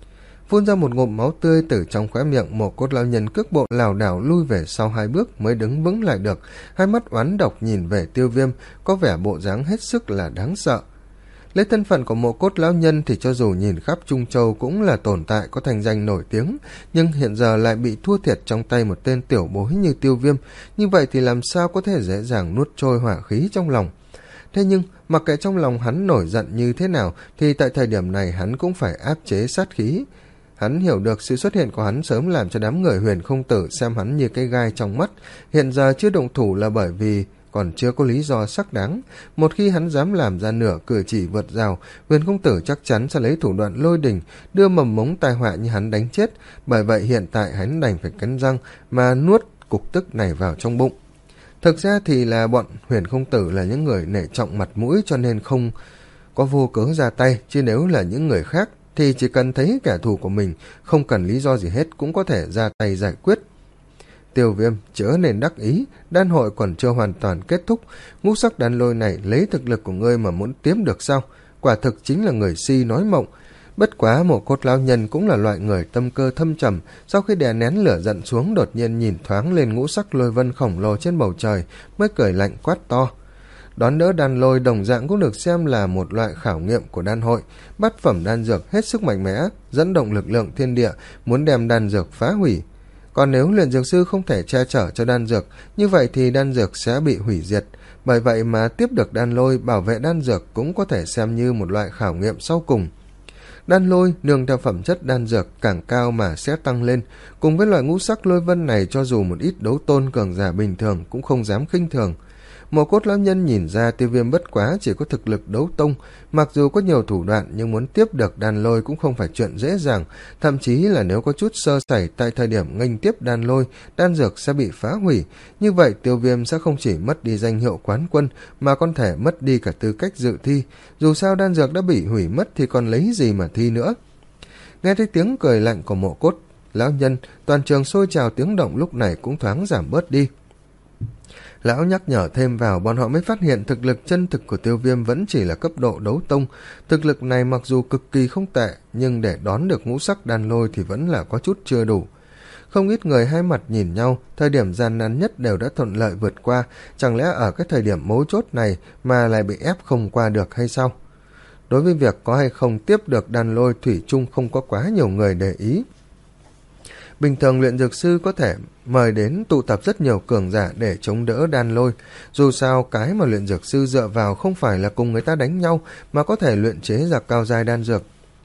phun ra một ngụm máu tươi từ trong khóe miệng. Mộ Cốt lão nhân cước bộ lảo đảo lui về sau hai bước mới đứng vững lại được, hai mắt oán độc nhìn về Tiêu Viêm, có vẻ bộ dáng hết sức là đáng sợ. Lấy thân phận của Mộ Cốt lão nhân thì cho dù nhìn khắp Trung Châu cũng là tồn tại có thành danh nổi tiếng, nhưng hiện giờ lại bị thua thiệt trong tay một tên tiểu bối như Tiêu Viêm, như vậy thì làm sao có thể dễ dàng nuốt trôi hỏa khí trong lòng. Thế nhưng mặc kệ trong lòng hắn nổi giận như thế nào thì tại thời điểm này hắn cũng phải áp chế sát khí. Hắn hiểu được sự xuất hiện của hắn sớm làm cho đám người Huyền Không Tử xem hắn như cái gai trong mắt, hiện giờ chưa động thủ là bởi vì còn chưa có lý do xác đáng. Một khi hắn dám làm ra nửa cử chỉ vượt rào, Huyền Không Tử chắc chắn sẽ lấy thủ đoạn lôi đình đưa mầm mống tai họa như hắn đánh chết. Bởi vậy hiện tại hắn đành phải cắn răng mà nuốt cục tức này vào trong bụng. Thực ra thì là bọn Huyền Không Tử là những người nể trọng mặt mũi cho nên không có vô cớ ra tay, chứ nếu là những người khác thì chỉ cần thấy kẻ thù của mình không cần lý do gì hết cũng có thể ra tay giải quyết. Tiêu Viêm chớ nên đắc ý, đan hội còn chưa hoàn toàn kết thúc, ngũ sắc đan lôi này lấy thực lực của ngươi mà muốn tiếm được sao? Quả thực chính là người si nói mộng. Bất quá Mộ Cốt lão nhân cũng là loại người tâm cơ thâm trầm, sau khi đè nén lửa giận xuống đột nhiên nhìn thoáng lên ngũ sắc lôi vân khổng lồ trên bầu trời, mới cười lạnh quát to. Đón đỡ đan lôi đồng dạng cũng được xem là một loại khảo nghiệm của đan hội, bát phẩm đan dược hết sức mạnh mẽ, dẫn động lực lượng thiên địa, muốn đem đan dược phá hủy. Còn nếu luyện dược sư không thể che chở cho đan dược, như vậy thì đan dược sẽ bị hủy diệt. Bởi vậy mà tiếp được đan lôi bảo vệ đan dược cũng có thể xem như một loại khảo nghiệm sau cùng. Đan lôi nương theo phẩm chất đan dược càng cao mà sẽ tăng lên, cùng với loại ngũ sắc lôi vân này cho dù một ít đấu tôn cường giả bình thường cũng không dám khinh thường. Mộ Cốt lão nhân nhìn ra Tiêu Viêm bất quá chỉ có thực lực đấu tông, mặc dù có nhiều thủ đoạn nhưng muốn tiếp được đan lôi cũng không phải chuyện dễ dàng, thậm chí là nếu có chút sơ sẩy tại thời điểm nghênh tiếp đan lôi, đan dược sẽ bị phá hủy, như vậy Tiêu Viêm sẽ không chỉ mất đi danh hiệu quán quân mà còn thể mất đi cả tư cách dự thi, dù sao đan dược đã bị hủy mất thì còn lấy gì mà thi nữa. Nghe thấy tiếng cười lạnh của Mộ Cốt lão nhân, toàn trường sôi trào, tiếng động lúc này cũng thoáng giảm bớt đi. Lão nhắc nhở thêm vào, bọn họ mới phát hiện thực lực chân thực của Tiêu Viêm vẫn chỉ là cấp độ đấu tông. Thực lực này mặc dù cực kỳ không tệ, nhưng để đón được ngũ sắc đan lôi thì vẫn là có chút chưa đủ. Không ít người hai mặt nhìn nhau, thời điểm gian nan nhất đều đã thuận lợi vượt qua, chẳng lẽ ở cái thời điểm mấu chốt này mà lại bị ép không qua được hay sao? Đối với việc có hay không tiếp được đan lôi, thủy chung không có quá nhiều người để ý. Bình thường luyện dược sư có thể mời đến tụ tập rất nhiều cường giả để chống đỡ đan lôi. Dù sao cái mà luyện dược sư dựa vào không phải là cùng người ta đánh nhau mà có thể luyện chế ra cao giai đan dược.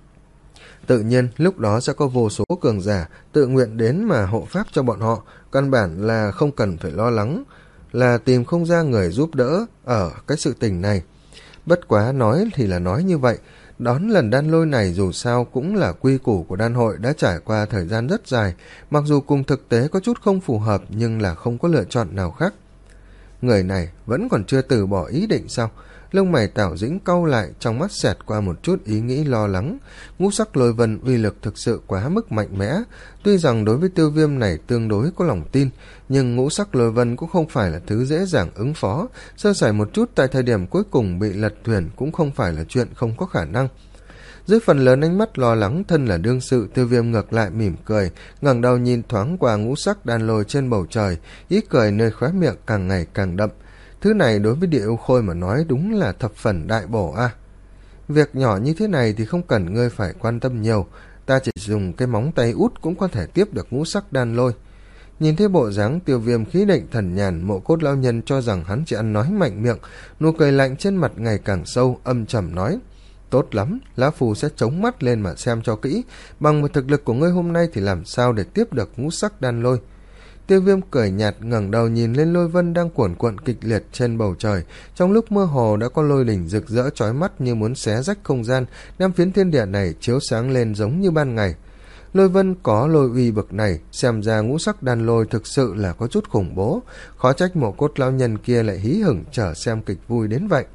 Tự nhiên lúc đó sẽ có vô số cường giả tự nguyện đến mà hộ pháp cho bọn họ, căn bản là không cần phải lo lắng là tìm không ra người giúp đỡ ở cái sự tình này. Bất quá nói thì là nói như vậy, đón lần đan lôi này dù sao cũng là quy củ của đan hội đã trải qua thời gian rất dài, mặc dù cùng thực tế có chút không phù hợp nhưng là không có lựa chọn nào khác. Người này vẫn còn chưa từ bỏ ý định sao? Lông mày Tảo Dĩnh cau lại, trong mắt xẹt qua một chút ý nghĩ lo lắng. Ngũ sắc lôi vân uy lực thực sự quá mức mạnh mẽ, tuy rằng đối với Tiêu Viêm này tương đối có lòng tin, nhưng ngũ sắc lôi vân cũng không phải là thứ dễ dàng ứng phó, sơ sẩy một chút tại thời điểm cuối cùng bị lật thuyền cũng không phải là chuyện không có khả năng. Dưới phần lớn ánh mắt lo lắng thân là đương sự, Tiêu Viêm ngược lại mỉm cười, ngẩng đầu nhìn thoáng qua ngũ sắc đan lôi trên bầu trời, ý cười nơi khóe miệng càng ngày càng đậm. Thứ này đối với Địa Yêu Khôi mà nói đúng là thập phần đại bổ a. À. Việc nhỏ như thế này thì không cần ngươi phải quan tâm nhiều, ta chỉ dùng cái móng tay út cũng có thể tiếp được ngũ sắc đan lôi. Nhìn thấy bộ dáng Tiêu Viêm khí định thần nhàn, Mộ Cốt lão nhân cho rằng hắn chỉ ăn nói mạnh miệng, nụ cười lạnh trên mặt ngày càng sâu, âm trầm nói: tốt lắm, lão phù sẽ chống mắt lên mà xem cho kỹ, bằng một thực lực của ngươi hôm nay thì làm sao để tiếp được ngũ sắc đan lôi. Tiêu Viêm cười nhạt, ngẩng đầu nhìn lên lôi vân đang cuộn cuộn kịch liệt trên bầu trời, trong lúc mơ hồ đã có lôi đỉnh rực rỡ chói mắt như muốn xé rách không gian, đem phiến thiên địa này chiếu sáng lên giống như ban ngày. Lôi vân có lôi uy bậc này, xem ra ngũ sắc đan lôi thực sự là có chút khủng bố, khó trách Mộ Cốt lão nhân kia lại hí hửng chờ xem kịch vui đến vậy.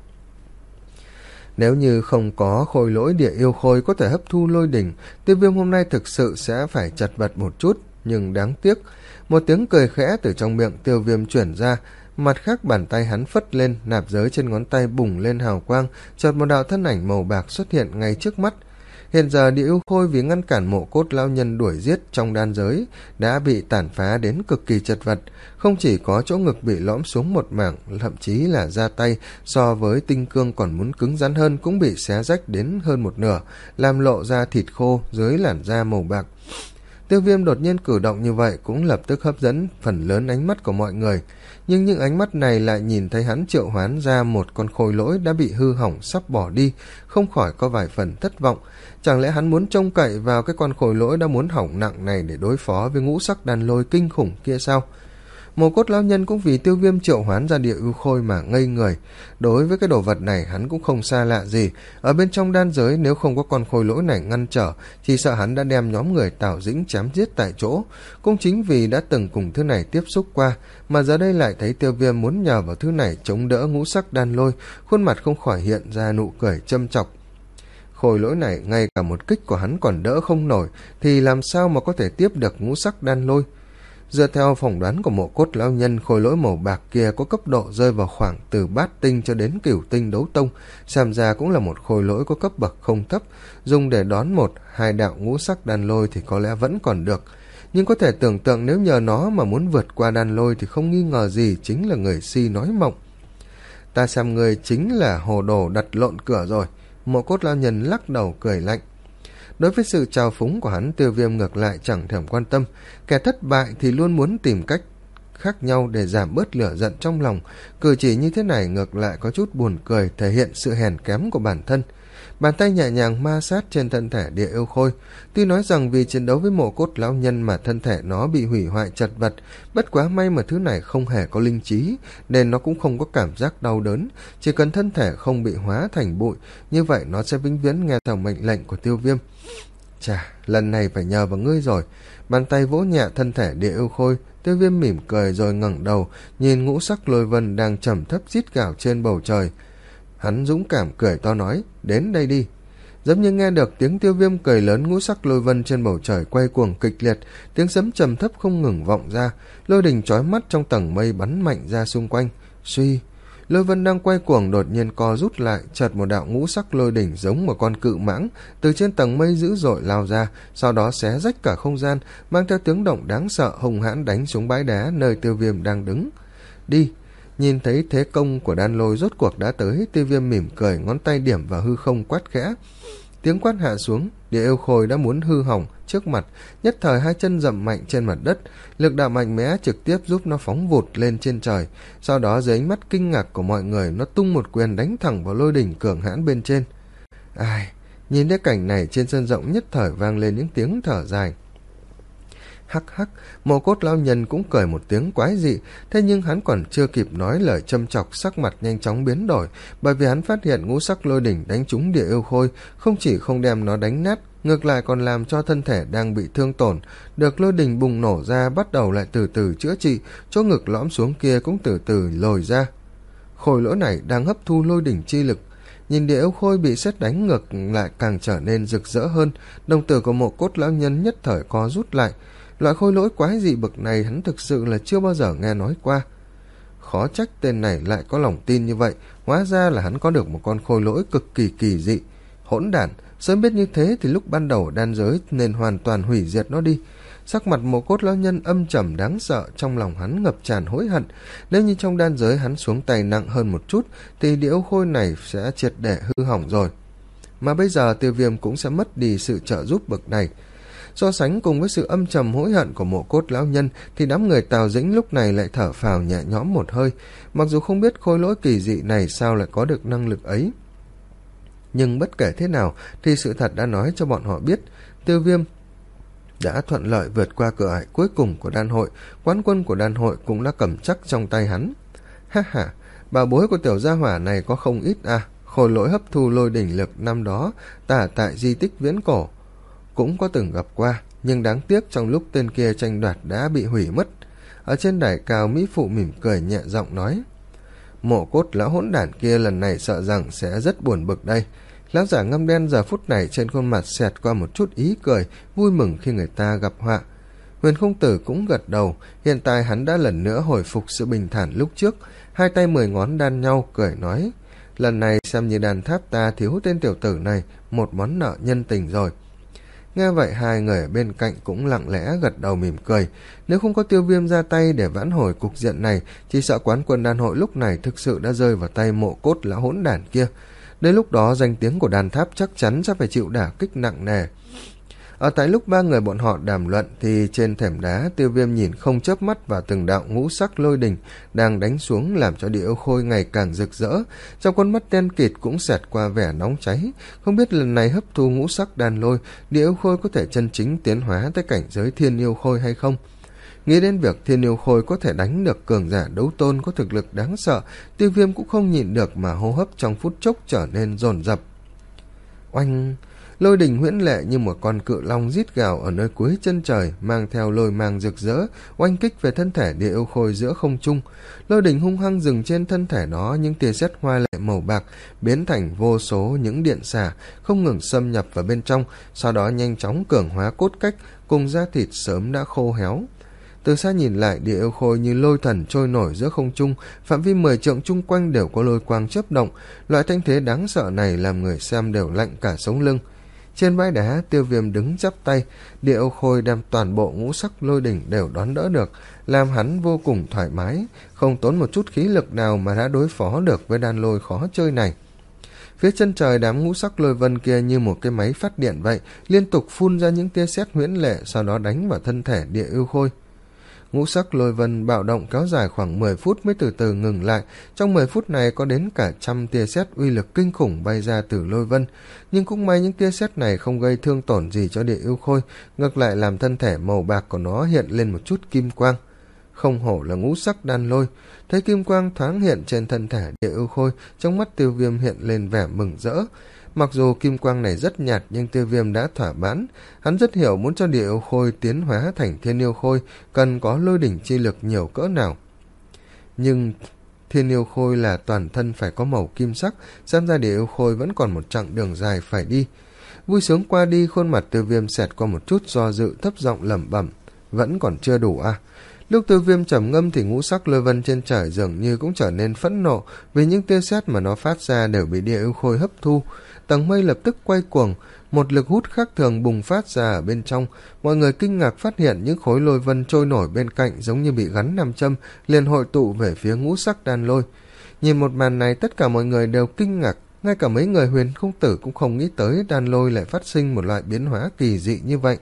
Nếu như không có khôi lỗi Địa Yêu Khôi có thể hấp thu lôi đỉnh, Tiêu Viêm hôm nay thực sự sẽ phải chật vật một chút, nhưng đáng tiếc. Một tiếng cười khẽ từ trong miệng Tiêu Viêm chuyển ra, mặt khác bàn tay hắn phất lên, nạp giới trên ngón tay bùng lên hào quang, chợt một đạo thân ảnh màu bạc xuất hiện ngay trước mắt. Hiện giờ Địa Ưu Khôi vì ngăn cản Mộ Cốt lão nhân đuổi giết trong đan giới đã bị tàn phá đến cực kỳ chật vật, không chỉ có chỗ ngực bị lõm xuống một mảng, thậm chí là da tay so với tinh cương còn muốn cứng rắn hơn cũng bị xé rách đến hơn một nửa, làm lộ ra thịt khô dưới làn da màu bạc. Tiêu Viêm đột nhiên cử động như vậy cũng lập tức hấp dẫn phần lớn ánh mắt của mọi người, nhưng những ánh mắt này lại nhìn thấy hắn triệu hoán ra một con khôi lỗi đã bị hư hỏng sắp bỏ đi, không khỏi có vài phần thất vọng. Chẳng lẽ hắn muốn trông cậy vào cái con khôi lỗi đã muốn hỏng nặng này để đối phó với ngũ sắc đan lôi kinh khủng kia sao? Mộ Cốt lão nhân cũng vì Tiêu Viêm triệu hoán ra Địa Ưu Khôi mà ngây người. Đối với cái đồ vật này hắn cũng không xa lạ gì, ở bên trong đan giới nếu không có con khôi lỗi này ngăn trở, chỉ sợ hắn đã đem nhóm người Tào Dĩnh chém giết tại chỗ. Cũng chính vì đã từng cùng thứ này tiếp xúc qua, mà giờ đây lại thấy Tiêu Viêm muốn nhờ vào thứ này chống đỡ ngũ sắc đan lôi, khuôn mặt không khỏi hiện ra nụ cười châm chọc. Khôi lỗi này ngay cả một kích của hắn còn đỡ không nổi, thì làm sao mà có thể tiếp được ngũ sắc đan lôi? Dựa theo phỏng đoán của Mộ Cốt lão nhân, khôi lỗi màu bạc kia có cấp độ rơi vào khoảng từ bát tinh cho đến cửu tinh đấu tông, xem ra cũng là một khôi lỗi có cấp bậc không thấp, dùng để đón một hai đạo ngũ sắc đan lôi thì có lẽ vẫn còn được. Nhưng có thể tưởng tượng nếu nhờ nó mà muốn vượt qua đan lôi thì không nghi ngờ gì chính là người si nói mộng. Ta xem người chính là hồ đồ đặt lộn cửa rồi. Mộ Cốt lão nhân lắc đầu cười lạnh. Đối với sự trào phúng của hắn, Tiêu Viêm ngược lại chẳng thèm quan tâm. Kẻ thất bại thì luôn muốn tìm cách khác nhau để giảm bớt lửa giận trong lòng. Cử chỉ như thế này ngược lại có chút buồn cười, thể hiện sự hèn kém của bản thân. Bàn tay nhẹ nhàng ma sát trên thân thể Địa Ưu Khôi. Tuy nói rằng vì chiến đấu với Mộ Cốt lão nhân mà thân thể nó bị hủy hoại chật vật, bất quá may mà thứ này không hề có linh trí, nên nó cũng không có cảm giác đau đớn. Chỉ cần thân thể không bị hóa thành bụi, như vậy nó sẽ vĩnh viễn nghe theo mệnh lệnh của Tiêu Viêm. Chà, lần này phải nhờ vào ngươi rồi. Bàn tay vỗ nhẹ thân thể Địa Ưu Khôi, Tiêu Viêm mỉm cười rồi ngẩng đầu, nhìn ngũ sắc lôi vân đang trầm thấp rít gào trên bầu trời. Hắn dũng cảm cười to nói, đến đây đi. Giống như nghe được tiếng Tiêu Viêm cười lớn, ngũ sắc lôi vân trên bầu trời quay cuồng kịch liệt, tiếng sấm trầm thấp không ngừng vọng ra, lôi đình chói mắt trong tầng mây bắn mạnh ra xung quanh. Suy, lôi vân đang quay cuồng đột nhiên co rút lại, chợt một đạo ngũ sắc lôi đỉnh giống một con cự mãng từ trên tầng mây dữ dội lao ra, sau đó xé rách cả không gian, mang theo tiếng động đáng sợ hùng hãn đánh xuống bãi đá nơi Tiêu Viêm đang đứng. Đi. Nhìn thấy thế công của đan lôi rốt cuộc đã tới, Tiêu Viêm mỉm cười, ngón tay điểm vào hư không quát khẽ. Tiếng quát hạ xuống, Địa Ưu Khôi đã muốn hư hỏng trước mặt, nhất thời hai chân dậm mạnh trên mặt đất, lực đạo mạnh mẽ trực tiếp giúp nó phóng vụt lên trên trời. Sau đó dưới ánh mắt kinh ngạc của mọi người, nó tung một quyền đánh thẳng vào lôi đỉnh cường hãn bên trên. Ai, nhìn thấy cảnh này, trên sân rộng nhất thời vang lên những tiếng thở dài. Hắc hắc, Mộ Cốt lão nhân cũng cười một tiếng quái dị, thế nhưng hắn còn chưa kịp nói lời châm chọc, sắc mặt nhanh chóng biến đổi, bởi vì hắn phát hiện ngũ sắc lôi đỉnh đánh trúng Địa Ưu Khôi, không chỉ không đem nó đánh nát, ngược lại còn làm cho thân thể đang bị thương tổn, được lôi đỉnh bùng nổ ra bắt đầu lại từ từ chữa trị, chỗ ngực lõm xuống kia cũng từ từ lồi ra. Khôi lỗi này đang hấp thu lôi đỉnh chi lực. Nhìn Địa Ưu Khôi bị sét đánh ngược lại càng trở nên rực rỡ hơn, đồng tử của Mộ Cốt lão nhân nhất thời co rút lại. Loại khôi lỗi quái dị bậc này hắn thực sự là chưa bao giờ nghe nói qua. Khó trách tên này lại có lòng tin như vậy, hóa ra là hắn có được một con khôi lỗi cực kỳ kỳ dị. Hỗn đản, sớm biết như thế thì lúc ban đầu đan giới nên hoàn toàn hủy diệt nó đi. Sắc mặt Mộ Cốt lão nhân âm trầm đáng sợ, trong lòng hắn ngập tràn hối hận. Nếu như trong đan giới hắn xuống tay nặng hơn một chút thì Địa Ưu Khôi này sẽ triệt để hư hỏng rồi. Mà bây giờ Tiêu Viêm cũng sẽ mất đi sự trợ giúp bậc này. So sánh cùng với sự âm trầm hối hận của Mộ Cốt lão nhân thì đám người Tào Dĩnh lúc này lại thở phào nhẹ nhõm một hơi, mặc dù không biết khôi lỗi kỳ dị này sao lại có được năng lực ấy. Nhưng bất kể thế nào thì sự thật đã nói cho bọn họ biết, Tiêu Viêm đã thuận lợi vượt qua cửa ải cuối cùng của đan hội, quán quân của đan hội cũng đã cầm chắc trong tay hắn. Ha ha, bảo bối của tiểu gia hỏa này có không ít à, khôi lỗi hấp thu lôi đỉnh lực năm đó tả tại di tích viễn cổ cũng có từng gặp qua, nhưng đáng tiếc trong lúc tên kia tranh đoạt đã bị hủy mất. Ở trên đài cao, Mỹ Phụ mỉm cười nhẹ giọng nói, Mộ Cốt lão hỗn đản kia lần này sợ rằng sẽ rất buồn bực đây. Lão giả ngăm đen giờ phút này trên khuôn mặt xẹt qua một chút ý cười, vui mừng khi người ta gặp họa. Huyền Không Tử cũng gật đầu, hiện tại hắn đã lần nữa hồi phục sự bình thản lúc trước, hai tay mười ngón đan nhau cười nói, lần này xem như đàn tháp ta thiếu tên tiểu tử này một món nợ nhân tình rồi. Nghe vậy hai người ở bên cạnh cũng lặng lẽ gật đầu mỉm cười. Nếu không có Tiêu Viêm ra tay để vãn hồi cục diện này, chỉ sợ quán quân đan hội lúc này thực sự đã rơi vào tay mộ cốt lão hỗn đản kia. Đến lúc đó danh tiếng của đàn tháp chắc chắn sẽ phải chịu đả kích nặng nề. Ở tại lúc ba người bọn họ đàm luận thì trên thềm đá, Tiêu Viêm nhìn không chớp mắt vào từng đạo ngũ sắc lôi đình đang đánh xuống, làm cho Địa Yêu Khôi ngày càng rực rỡ. Trong con mắt đen kịt cũng xẹt qua vẻ nóng cháy. Không biết lần này hấp thu ngũ sắc đan lôi, Địa Yêu Khôi có thể chân chính tiến hóa tới cảnh giới Thiên Yêu Khôi hay không? Nghĩ đến việc Thiên Yêu Khôi có thể đánh được cường giả đấu tôn có thực lực đáng sợ, Tiêu Viêm cũng không nhịn được mà hô hấp trong phút chốc trở nên dồn dập. Oanh! Lôi đình huyễn lệ như một con cự long rít gào ở nơi cuối chân trời, mang theo lôi mang rực rỡ, oanh kích về thân thể Địa Yêu Khôi giữa không trung. Lôi đình hung hăng dừng trên thân thể nó, những tia sét hoa lệ màu bạc biến thành vô số những điện xả, không ngừng xâm nhập vào bên trong, sau đó nhanh chóng cường hóa cốt cách cùng da thịt sớm đã khô héo. Từ xa nhìn lại, Địa Yêu Khôi như lôi thần trôi nổi giữa không trung, phạm vi mười trượng chung quanh đều có lôi quang chớp động. Loại thanh thế đáng sợ này làm người xem đều lạnh cả sống lưng. Trên bãi đá, Tiêu Viêm đứng chắp tay, Địa Yêu Khôi đem toàn bộ ngũ sắc lôi đỉnh đều đón đỡ được, làm hắn vô cùng thoải mái, không tốn một chút khí lực nào mà đã đối phó được với đan lôi khó chơi này. Phía chân trời, đám ngũ sắc lôi vân kia như một cái máy phát điện vậy, liên tục phun ra những tia sét huyễn lệ, sau đó đánh vào thân thể Địa Yêu Khôi. Ngũ sắc lôi vân bạo động kéo dài khoảng mười phút mới từ từ ngừng lại. Trong mười phút này có đến cả trăm tia sét uy lực kinh khủng bay ra từ lôi vân, nhưng cũng may những tia sét này không gây thương tổn gì cho Địa Yêu Khôi, ngược lại làm thân thể màu bạc của nó hiện lên một chút kim quang. Không hổ là ngũ sắc đan lôi. Thấy kim quang thoáng hiện trên thân thể Địa Yêu Khôi, trong mắt Tiêu Viêm hiện lên vẻ mừng rỡ. Mặc dù kim quang này rất nhạt nhưng Tiêu Viêm đã thỏa mãn. Hắn rất hiểu muốn cho Địa Yêu Khôi tiến hóa thành Thiên Yêu Khôi cần có lôi đỉnh chi lực nhiều cỡ nào. Nhưng Thiên Yêu Khôi là toàn thân phải có màu kim sắc, xem ra Địa Yêu Khôi vẫn còn một chặng đường dài phải đi. Vui sướng qua đi, khuôn mặt Tiêu Viêm xẹt qua một chút do dự, thấp giọng lẩm bẩm, vẫn còn chưa đủ à. Lúc Tiêu Viêm trầm ngâm thì ngũ sắc lôi vân trên trời dường như cũng trở nên phẫn nộ, vì những tia sét mà nó phát ra đều bị Địa Yêu Khôi hấp thu. Tầng mây lập tức quay cuồng, một lực hút khác thường bùng phát ra ở bên trong. Mọi người kinh ngạc phát hiện những khối lôi vân trôi nổi bên cạnh giống như bị gắn nam châm, liền hội tụ về phía ngũ sắc đan lôi. Nhìn một màn này, tất cả mọi người đều kinh ngạc, ngay cả mấy người Huyền Không Tử cũng không nghĩ tới đan lôi lại phát sinh một loại biến hóa kỳ dị như vậy.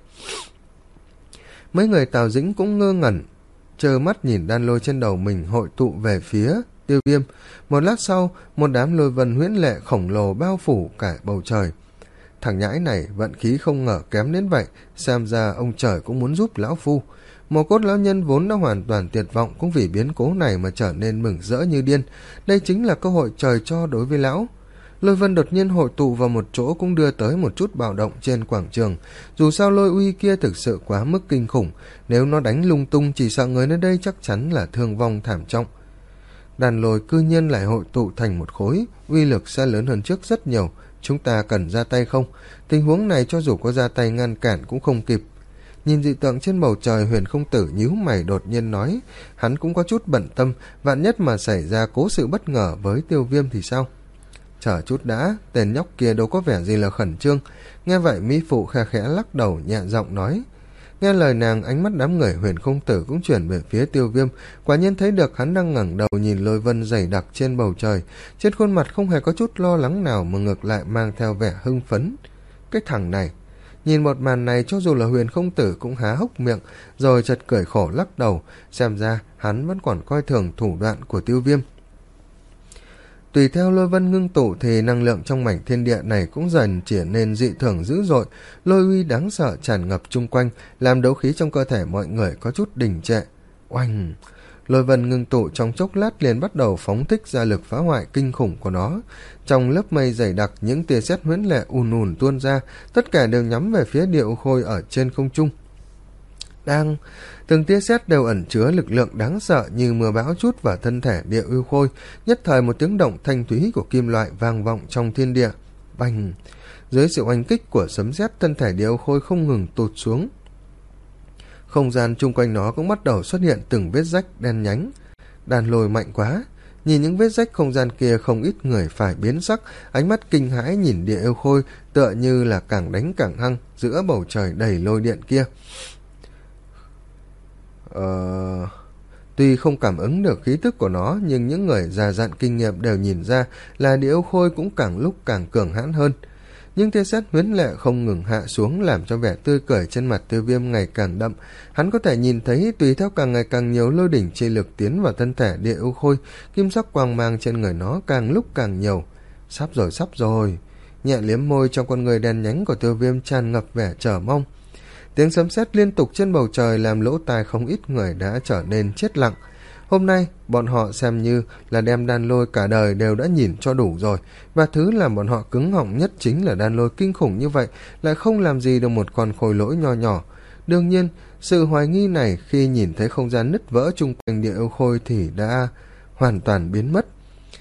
Mấy người Tào Dĩnh cũng ngơ ngẩn, trơ mắt nhìn đan lôi trên đầu mình hội tụ về phía Tiêu Viêm. Một lát sau, một đám lôi vân huyễn lệ khổng lồ bao phủ cả bầu trời. Thằng nhãi này vận khí không ngờ kém đến vậy, xem ra ông trời cũng muốn giúp lão phu. Mộ Cốt lão nhân vốn đã hoàn toàn tuyệt vọng cũng vì biến cố này mà trở nên mừng rỡ như điên. Đây chính là cơ hội trời cho đối với lão. Lôi vân đột nhiên hội tụ vào một chỗ cũng đưa tới một chút bạo động trên quảng trường. Dù sao lôi uy kia thực sự quá mức kinh khủng, nếu nó đánh lung tung chỉ sợ người nơi đây chắc chắn là thương vong thảm trọng. Đàn lôi cư nhiên lại hội tụ thành một khối, uy lực sẽ lớn hơn trước rất nhiều. Chúng ta cần ra tay không? Tình huống này cho dù có ra tay ngăn cản cũng không kịp. Nhìn dị tượng trên bầu trời, Huyền Không Tử nhíu mày đột nhiên nói, hắn cũng có chút bận tâm, vạn nhất mà xảy ra cố sự bất ngờ với Tiêu Viêm thì sao? Chờ chút đã, tên nhóc kia đâu có vẻ gì là khẩn trương. Nghe vậy Mỹ Phụ khe khẽ lắc đầu nhẹ giọng nói. Nghe lời nàng, ánh mắt đám người Huyền Không Tử cũng chuyển về phía Tiêu Viêm, quả nhiên thấy được hắn đang ngẩng đầu nhìn lôi vân dày đặc trên bầu trời, trên khuôn mặt không hề có chút lo lắng nào mà ngược lại mang theo vẻ hưng phấn. Cái thằng này, nhìn một màn này cho dù là Huyền Không Tử cũng há hốc miệng, rồi chợt cười khổ lắc đầu, xem ra hắn vẫn còn coi thường thủ đoạn của Tiêu Viêm. Tùy theo lôi vân ngưng tụ thì năng lượng trong mảnh thiên địa này cũng dần trở nên dị thường dữ dội, lôi uy đáng sợ tràn ngập chung quanh, làm đấu khí trong cơ thể mọi người có chút đình trệ. Oanh! Lôi vân ngưng tụ trong chốc lát liền bắt đầu phóng thích ra lực phá hoại kinh khủng của nó. Trong lớp mây dày đặc, những tia sét huyễn lệ ùn ùn tuôn ra, tất cả đều nhắm về phía Địa Yêu Khôi ở trên không trung. Đang từng tia sét đều ẩn chứa lực lượng đáng sợ như mưa bão trút vào thân thể Địa Yêu Khôi. Nhất thời một tiếng động thanh thúy của kim loại vang vọng trong thiên địa. Bành! Dưới sự oanh kích của sấm sét, thân thể Địa Yêu Khôi không ngừng tụt xuống. Không gian chung quanh nó cũng bắt đầu xuất hiện từng vết rách đen nhánh. Đàn lôi mạnh quá, Nhìn những vết rách không gian kia, không ít người phải biến sắc, ánh mắt kinh hãi nhìn Địa Yêu Khôi, tựa như là càng đánh càng hăng giữa bầu trời đầy lôi điện kia. Ờ... Tuy không cảm ứng được khí tức của nó, nhưng những người già dặn kinh nghiệm đều nhìn ra là Địa Yêu Khôi cũng càng lúc càng cường hãn hơn. Nhưng tia sét huyễn lệ không ngừng hạ xuống, làm cho vẻ tươi cười trên mặt Tiêu Viêm ngày càng đậm. Hắn có thể nhìn thấy tùy theo càng ngày càng nhiều lôi đỉnh chi lực tiến vào thân thể Địa Yêu Khôi, kim sắc quang mang trên người nó càng lúc càng nhiều. Sắp rồi, sắp rồi. Nhẹ liếm môi, trong con người đen nhánh của Tiêu Viêm tràn ngập vẻ chờ mong. Tiếng sấm sét liên tục trên bầu trời làm lỗ tai không ít người đã trở nên chết lặng. Hôm nay, bọn họ xem như là đem đan lôi cả đời đều đã nhìn cho đủ rồi, và thứ làm bọn họ cứng họng nhất chính là đan lôi kinh khủng như vậy, lại không làm gì được một con khôi lỗi nho nhỏ. Đương nhiên, sự hoài nghi này khi nhìn thấy không gian nứt vỡ chung quanh Địa Yêu Khôi thì đã hoàn toàn biến mất.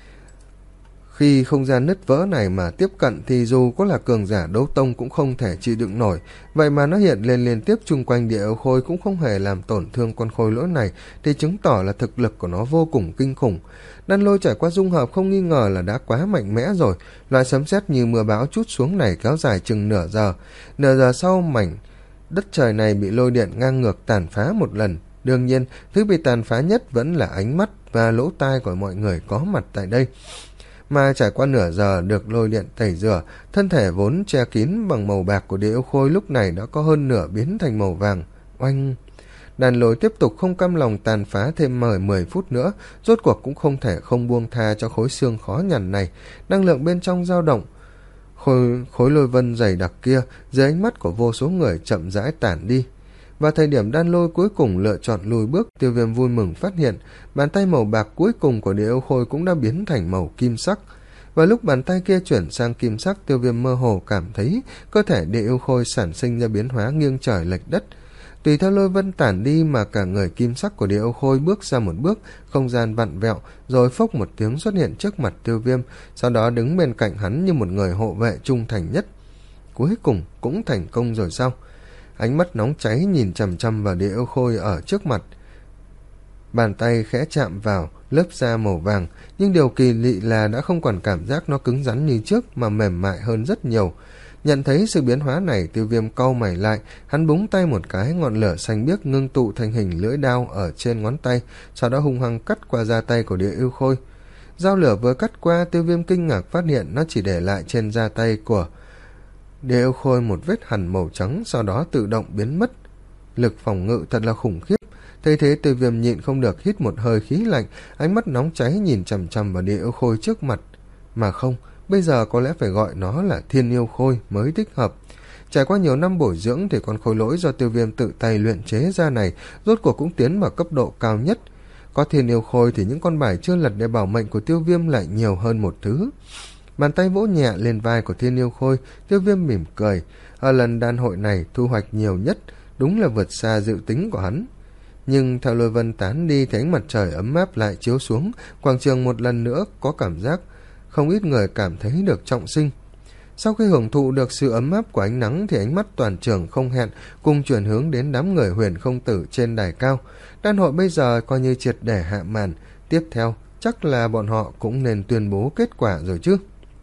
Khi không gian nứt vỡ này mà tiếp cận thì dù có là cường giả đấu tông cũng không thể chịu đựng nổi, vậy mà nó hiện lên liên tiếp chung quanh Địa Yêu Khôi cũng không hề làm tổn thương con khôi lỗi này, thì chứng tỏ là thực lực của nó vô cùng kinh khủng. Đan lôi trải qua dung hợp không nghi ngờ là đã quá mạnh mẽ rồi. Loại sấm sét như mưa bão trút xuống này kéo dài chừng nửa giờ. Nửa giờ sau, mảnh đất trời này bị lôi điện ngang ngược tàn phá một lần. Đương nhiên, thứ bị tàn phá nhất vẫn là ánh mắt và lỗ tai của mọi người có mặt tại đây. Mà trải qua nửa giờ được lôi điện tẩy rửa, thân thể vốn che kín bằng màu bạc của Địa Yêu Khôi lúc này đã có hơn nửa biến thành màu vàng. Oanh! Đàn lôi tiếp tục không cam lòng tàn phá thêm mười mười phút nữa, rốt cuộc cũng không thể không buông tha cho khối xương khó nhằn này. Năng lượng bên trong dao động, khối, khối lôi vân dày đặc kia dưới ánh mắt của vô số người chậm rãi tản đi. Vào thời điểm đan lôi cuối cùng lựa chọn lùi bước, Tiêu Viêm vui mừng phát hiện bàn tay màu bạc cuối cùng của Địa Yêu Khôi cũng đã biến thành màu kim sắc. Và lúc bàn tay kia chuyển sang kim sắc, Tiêu Viêm mơ hồ cảm thấy cơ thể Địa Yêu Khôi sản sinh ra biến hóa nghiêng trời lệch đất. Tùy theo lôi vân tản đi mà cả người kim sắc của Địa Yêu Khôi bước ra một bước, không gian vặn vẹo, rồi phốc một tiếng xuất hiện trước mặt Tiêu Viêm, sau đó đứng bên cạnh hắn như một người hộ vệ trung thành nhất. Cuối cùng cũng thành công rồi sao? Ánh mắt nóng cháy nhìn chằm chằm vào Địa Yêu Khôi ở trước mặt. Bàn tay khẽ chạm vào lớp da màu vàng, nhưng điều kỳ lị là đã không còn cảm giác nó cứng rắn như trước mà mềm mại hơn rất nhiều. Nhận thấy sự biến hóa này, Tiêu Viêm cau mày lại, hắn búng tay một cái, ngọn lửa xanh biếc ngưng tụ thành hình lưỡi đao ở trên ngón tay, sau đó hung hăng cắt qua da tay của Địa Yêu Khôi. Dao lửa vừa cắt qua, Tiêu Viêm kinh ngạc phát hiện nó chỉ để lại trên da tay của Địa Yêu Khôi một vết hằn màu trắng, sau đó tự động biến mất. Lực phòng ngự thật là khủng khiếp. Thấy thế, Tiêu Viêm nhịn không được hít một hơi khí lạnh, ánh mắt nóng cháy nhìn chằm chằm vào Địa Yêu Khôi trước mặt. Mà không, bây giờ có lẽ phải gọi nó là Thiên Yêu Khôi mới thích hợp. Trải qua nhiều năm bồi dưỡng thì con khôi lỗi do Tiêu Viêm tự tay luyện chế ra này rốt cuộc cũng tiến vào cấp độ cao nhất. Có Thiên Yêu Khôi thì những con bài chưa lật để bảo mệnh của Tiêu Viêm lại nhiều hơn một thứ. Bàn tay vỗ nhẹ lên vai của Thiên Yêu Khôi, Tiêu Viêm mỉm cười. Ở lần đan hội này thu hoạch nhiều nhất, đúng là vượt xa dự tính của hắn. Nhưng theo lôi vân tán đi thì ánh mặt trời ấm áp lại chiếu xuống, quảng trường một lần nữa có cảm giác không ít người cảm thấy được trọng sinh. Sau khi hưởng thụ được sự ấm áp của ánh nắng thì ánh mắt toàn trường không hẹn cùng chuyển hướng đến đám người Huyền Không Tử trên đài cao. Đan hội bây giờ coi như triệt để hạ màn, tiếp theo chắc là bọn họ cũng nên tuyên bố kết quả rồi chứ.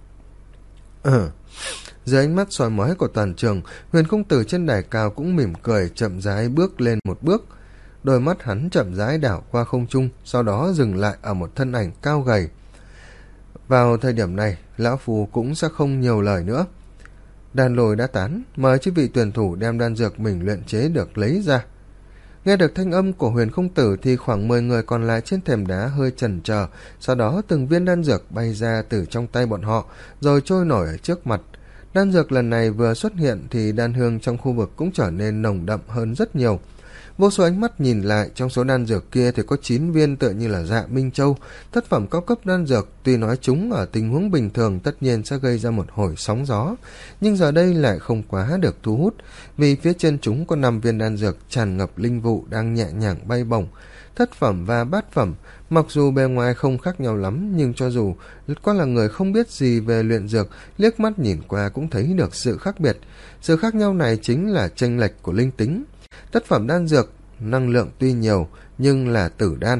Ừ. Dưới ánh mắt soi mói của toàn trường, Huyền Không Tử trên đài cao cũng mỉm cười, chậm rãi bước lên một bước. Đôi mắt hắn chậm rãi đảo qua không trung, sau đó dừng lại ở một thân ảnh cao gầy. Vào thời điểm này, lão phù cũng sẽ không nhiều lời nữa. Đan lôi đã tán, mời chư vị tuyển thủ đem đan dược mình luyện chế được lấy ra. Nghe được thanh âm của Huyền Không Tử thì khoảng mười người còn lại trên thềm đá hơi chần chờ, sau đó từng viên đan dược bay ra từ trong tay bọn họ, rồi trôi nổi ở trước mặt. Đan dược lần này vừa xuất hiện thì đan hương trong khu vực cũng trở nên nồng đậm hơn rất nhiều. Vô số ánh mắt nhìn lại, trong số đan dược kia thì có chín viên tựa như là Dạ Minh Châu, thất phẩm cao cấp đan dược. Tuy nói chúng ở tình huống bình thường tất nhiên sẽ gây ra một hồi sóng gió, nhưng giờ đây lại không quá được thu hút, vì phía trên chúng có năm viên đan dược tràn ngập linh vụ đang nhẹ nhàng bay bổng. Thất phẩm và bát phẩm, mặc dù bề ngoài không khác nhau lắm, nhưng cho dù có là người không biết gì về luyện dược, liếc mắt nhìn qua cũng thấy được sự khác biệt. Sự khác nhau này chính là chênh lệch của linh tính. Thất phẩm đan dược, năng lượng tuy nhiều, nhưng là tử đan.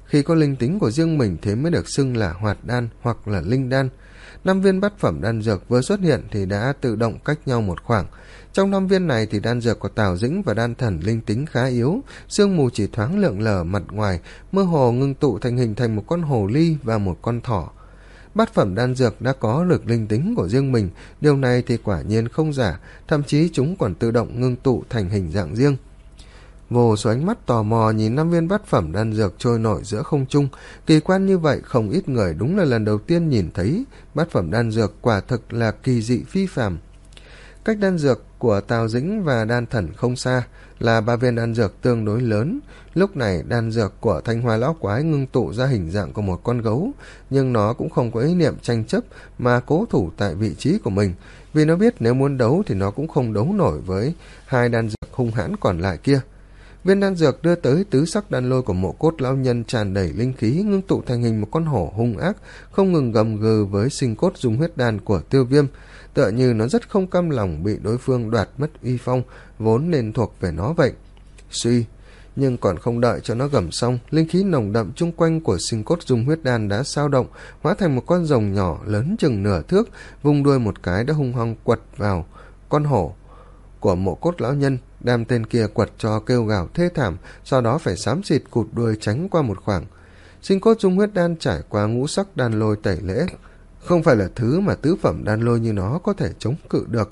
Khi có linh tính của riêng mình thế mới được xưng là hoạt đan hoặc là linh đan. Năm viên bát phẩm đan dược vừa xuất hiện thì đã tự động cách nhau một khoảng. Trong năm viên này thì đan dược của Tào Dĩnh và Đan Thần linh tính khá yếu, sương mù chỉ thoáng lượn lờ mặt ngoài, mơ hồ ngưng tụ thành hình thành một con hồ ly và một con thỏ. Bát phẩm đan dược đã có được linh tính của riêng mình, điều này thì quả nhiên không giả, thậm chí chúng còn tự động ngưng tụ thành hình dạng riêng. Vô số ánh mắt tò mò nhìn năm viên bát phẩm đan dược trôi nổi giữa không trung, kỳ quan như vậy không ít người đúng là lần đầu tiên nhìn thấy. Bát phẩm đan dược quả thực là kỳ dị phi phàm. Cách đan dược của Tào Dĩnh và Đan Thần không xa, là ba viên đan dược tương đối lớn. Lúc này đan dược của Thanh Hoa lão quái ngưng tụ ra hình dạng của một con gấu, nhưng nó cũng không có ý niệm tranh chấp mà cố thủ tại vị trí của mình, vì nó biết nếu muốn đấu thì nó cũng không đấu nổi với hai đan dược hung hãn còn lại kia. Viên đan dược đưa tới tứ sắc đan lôi của Mộ Cốt lão nhân tràn đầy linh khí, ngưng tụ thành hình một con hổ hung ác, không ngừng gầm gừ với sinh cốt dung huyết đan của Tiêu Viêm, tựa như nó rất không cam lòng bị đối phương đoạt mất uy phong vốn nên thuộc về nó vậy. Suy, nhưng còn không đợi cho nó gầm xong, linh khí nồng đậm chung quanh của sinh cốt dung huyết đan đã sao động, hóa thành một con rồng nhỏ lớn chừng nửa thước, vung đuôi một cái đã hung hăng quật vào con hổ của Mộ Cốt lão nhân, đem tên kia quật cho kêu gào thê thảm, sau đó phải xám xịt cụt đuôi tránh qua một khoảng. Sinh cốt dung huyết đan trải qua ngũ sắc đan lôi tẩy lễ, không phải là thứ mà tứ phẩm đan lôi như nó có thể chống cự được.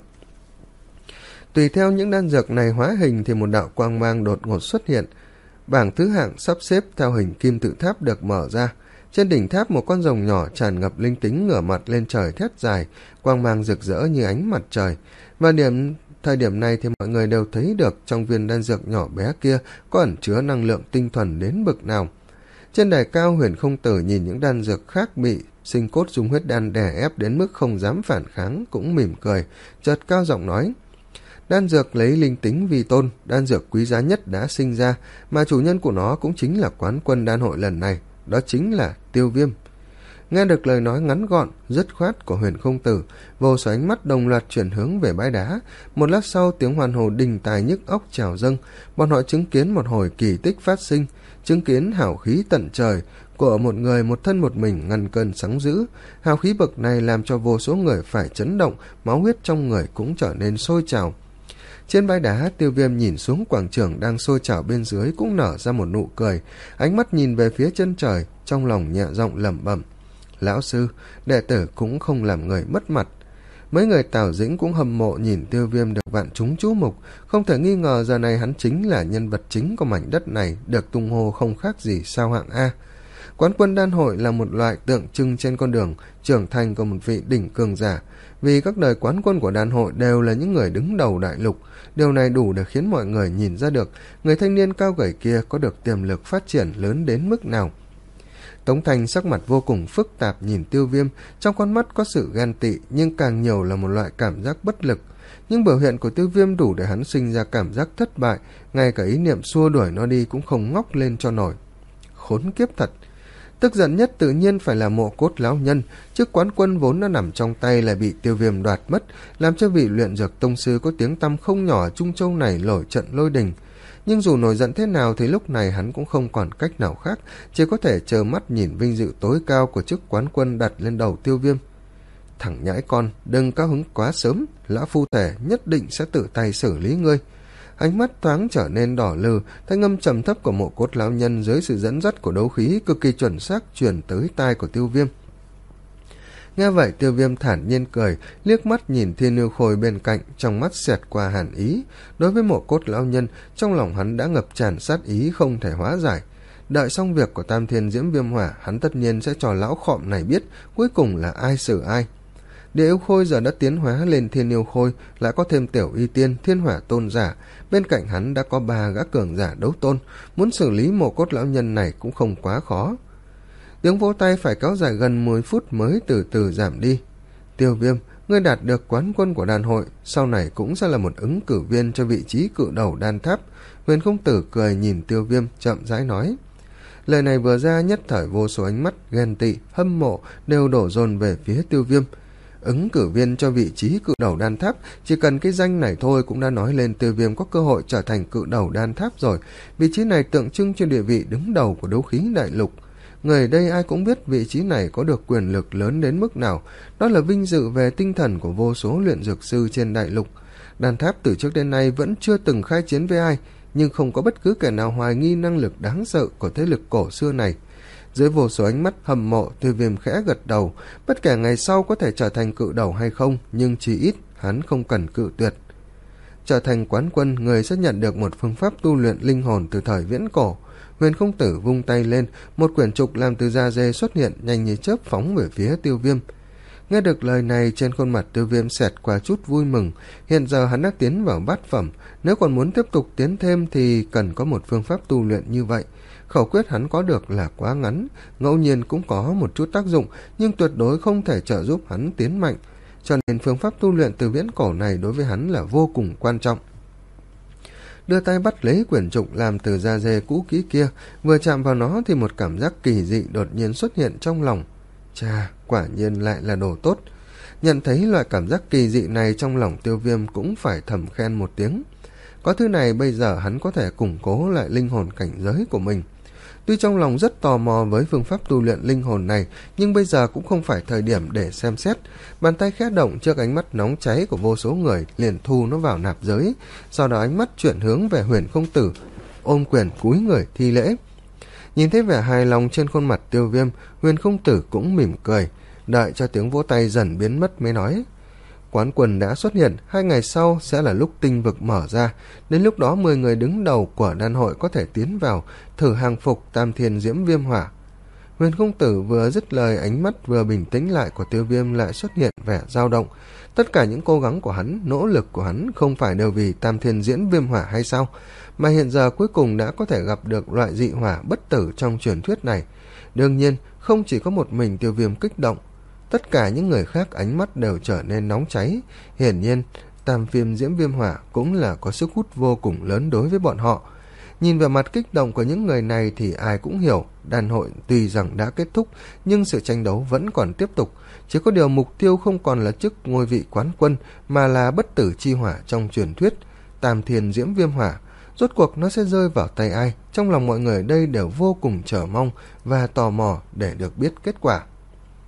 Tùy theo những đan dược này hóa hình thì một đạo quang mang đột ngột xuất hiện. Bảng thứ hạng sắp xếp theo hình kim tự tháp được mở ra. Trên đỉnh tháp một con rồng nhỏ tràn ngập linh tính ngửa mặt lên trời thét dài, quang mang rực rỡ như ánh mặt trời. Và điểm thời điểm này thì mọi người đều thấy được trong viên đan dược nhỏ bé kia có ẩn chứa năng lượng tinh thuần đến bực nào. Trên đài cao, Huyền Không Tử nhìn những đan dược khác bị sinh cốt dung huyết đan đè ép đến mức không dám phản kháng, cũng mỉm cười, chợt cao giọng nói: đan dược lấy linh tính vi tôn, đan dược quý giá nhất đã sinh ra, mà chủ nhân của nó cũng chính là quán quân đan hội lần này, đó chính là Tiêu Viêm. Nghe được lời nói ngắn gọn, dứt khoát của Huyền Không Tử, vô số ánh mắt đồng loạt chuyển hướng về bãi đá. Một lát sau, tiếng hoàn hồ đình tài nhức óc trào dâng, bọn họ chứng kiến một hồi kỳ tích phát sinh, chứng kiến hào khí tận trời của một người một thân một mình ngăn cơn sóng dữ. Hào khí bậc này làm cho vô số người phải chấn động, máu huyết trong người cũng trở nên sôi trào. Trên bãi đá, Tiêu Viêm nhìn xuống quảng trường đang sôi trào bên dưới cũng nở ra một nụ cười, ánh mắt nhìn về phía chân trời, trong lòng nhẹ giọng lẩm bẩm: lão sư, đệ tử cũng không làm người mất mặt. Mấy người Tào Dĩnh cũng hâm mộ nhìn Tiêu Viêm được vạn chúng chú mục, không thể nghi ngờ giờ này hắn chính là nhân vật chính của mảnh đất này, được tung hô không khác gì sao hạng A. Quán quân đan hội là một loại tượng trưng trên con đường trưởng thành của một vị đỉnh cường giả, vì các đời quán quân của đan hội đều là những người đứng đầu đại lục. Điều này đủ để khiến mọi người nhìn ra được người thanh niên cao gầy kia có được tiềm lực phát triển lớn đến mức nào. Tống Thành sắc mặt vô cùng phức tạp nhìn Tiêu Viêm, trong con mắt có sự ghen tị nhưng càng nhiều là một loại cảm giác bất lực. Nhưng biểu hiện của Tiêu Viêm đủ để hắn sinh ra cảm giác thất bại, ngay cả ý niệm xua đuổi nó đi cũng không ngóc lên cho nổi. Khốn kiếp thật! Tức giận nhất tự nhiên phải là Mộ Cốt lão nhân, chức quán quân vốn đã nằm trong tay lại bị Tiêu Viêm đoạt mất, làm cho vị luyện dược tông sư có tiếng tăm không nhỏ ở Trung Châu này nổi trận lôi đình. Nhưng dù nổi giận thế nào thì lúc này hắn cũng không còn cách nào khác, chỉ có thể chờ mắt nhìn vinh dự tối cao của chức quán quân đặt lên đầu Tiêu Viêm. Thằng nhãi con, đừng cao hứng quá sớm, lão phu thể nhất định sẽ tự tay xử lý ngươi. Ánh mắt thoáng trở nên đỏ lừ, thanh âm trầm thấp của Mộ Cốt lão nhân dưới sự dẫn dắt của đấu khí cực kỳ chuẩn xác truyền tới tai của Tiêu Viêm. Nghe vậy, Tiêu Viêm thản nhiên cười, liếc mắt nhìn Thiên Yêu Khôi bên cạnh, trong mắt xẹt qua hàn ý. Đối với Mộ Cốt lão nhân, trong lòng hắn đã ngập tràn sát ý không thể hóa giải. Đợi xong việc của Tam Thiên Diễm Viêm Hỏa, hắn tất nhiên sẽ cho lão khọm này biết cuối cùng là ai xử ai. Địa Yêu Khôi giờ đã tiến hóa lên Thiên Yêu Khôi, lại có thêm Tiểu Y Tiên, Thiên Hỏa Tôn giả, bên cạnh hắn đã có ba gã cường giả đấu tôn, muốn xử lý Mộ Cốt lão nhân này cũng không quá khó. Tiếng vỗ tay phải kéo dài gần mười phút mới từ từ giảm đi. Tiêu Viêm, ngươi đạt được quán quân của đan hội, sau này cũng sẽ là một ứng cử viên cho vị trí cự đầu đan tháp. Huyền Không Tử cười nhìn Tiêu Viêm, chậm rãi nói. Lời này vừa ra, nhất thời vô số ánh mắt ghen tị, hâm mộ đều đổ dồn về phía Tiêu Viêm. Ứng cử viên cho vị trí cự đầu đan tháp, chỉ cần cái danh này thôi cũng đã nói lên Tiêu Viêm có cơ hội trở thành cự đầu đan tháp rồi. Vị trí này tượng trưng cho địa vị đứng đầu của đấu khí đại lục. Người ở đây ai cũng biết vị trí này có được quyền lực lớn đến mức nào, đó là vinh dự về tinh thần của vô số luyện dược sư trên đại lục. Đan tháp từ trước đến nay vẫn chưa từng khai chiến với ai, nhưng không có bất cứ kẻ nào hoài nghi năng lực đáng sợ của thế lực cổ xưa này. Dưới vô số ánh mắt hâm mộ, Tiêu Viêm khẽ gật đầu, bất kể ngày sau có thể trở thành cự đầu hay không, nhưng chỉ ít hắn không cần cự tuyệt. Trở thành quán quân, người sẽ nhận được một phương pháp tu luyện linh hồn từ thời viễn cổ. Huyền Không Tử vung tay lên, một quyển trục làm từ da dê xuất hiện, nhanh như chớp phóng về phía Tiêu Viêm. Nghe được lời này, trên khuôn mặt Tiêu Viêm xẹt qua chút vui mừng. Hiện giờ hắn đã tiến vào bát phẩm, nếu còn muốn tiếp tục tiến thêm thì cần có một phương pháp tu luyện như vậy. Khẩu quyết hắn có được là quá ngắn, ngẫu nhiên cũng có một chút tác dụng, nhưng tuyệt đối không thể trợ giúp hắn tiến mạnh, cho nên phương pháp tu luyện từ viễn cổ này đối với hắn là vô cùng quan trọng. Đưa tay bắt lấy quyển trục làm từ da dê cũ kỹ kia, vừa chạm vào nó thì một cảm giác kỳ dị đột nhiên xuất hiện trong lòng. Chà, quả nhiên lại là đồ tốt. Nhận thấy loại cảm giác kỳ dị này trong lòng Tiêu Viêm cũng phải thầm khen một tiếng. Có thứ này bây giờ hắn có thể củng cố lại linh hồn cảnh giới của mình. Tuy trong lòng rất tò mò với phương pháp tu luyện linh hồn này, nhưng bây giờ cũng không phải thời điểm để xem xét. Bàn tay khẽ động trước ánh mắt nóng cháy của vô số người, liền thu nó vào nạp giới. Sau đó ánh mắt chuyển hướng về Huyền Không Tử, ôm quyền cúi người thi lễ. Nhìn thấy vẻ hài lòng trên khuôn mặt Tiêu Viêm, Huyền Không Tử cũng mỉm cười, đợi cho tiếng vỗ tay dần biến mất mới nói: Quán quân đã xuất hiện, hai ngày sau sẽ là lúc tinh vực mở ra, đến lúc đó mười người đứng đầu của đan hội có thể tiến vào, thử hàng phục Tam Thiên Diễm Viêm Hỏa. Huyền Không Tử vừa dứt lời, ánh mắt vừa bình tĩnh lại của Tiêu Viêm lại xuất hiện vẻ dao động. Tất cả những cố gắng của hắn, nỗ lực của hắn không phải đều vì Tam Thiên Diễm Viêm Hỏa hay sao, mà hiện giờ cuối cùng đã có thể gặp được loại dị hỏa bất tử trong truyền thuyết này. Đương nhiên, không chỉ có một mình Tiêu Viêm kích động, tất cả những người khác ánh mắt đều trở nên nóng cháy. Hiển nhiên, Tam Phiên Diễm Viêm Hỏa cũng là có sức hút vô cùng lớn đối với bọn họ. Nhìn vào mặt kích động của những người này thì ai cũng hiểu, đan hội tuy rằng đã kết thúc, nhưng sự tranh đấu vẫn còn tiếp tục. Chỉ có điều mục tiêu không còn là chức ngôi vị quán quân, mà là bất tử chi hỏa trong truyền thuyết, Tam Thiên Diễm Viêm Hỏa. Rốt cuộc nó sẽ rơi vào tay ai? Trong lòng mọi người đây đều vô cùng chờ mong và tò mò để được biết kết quả.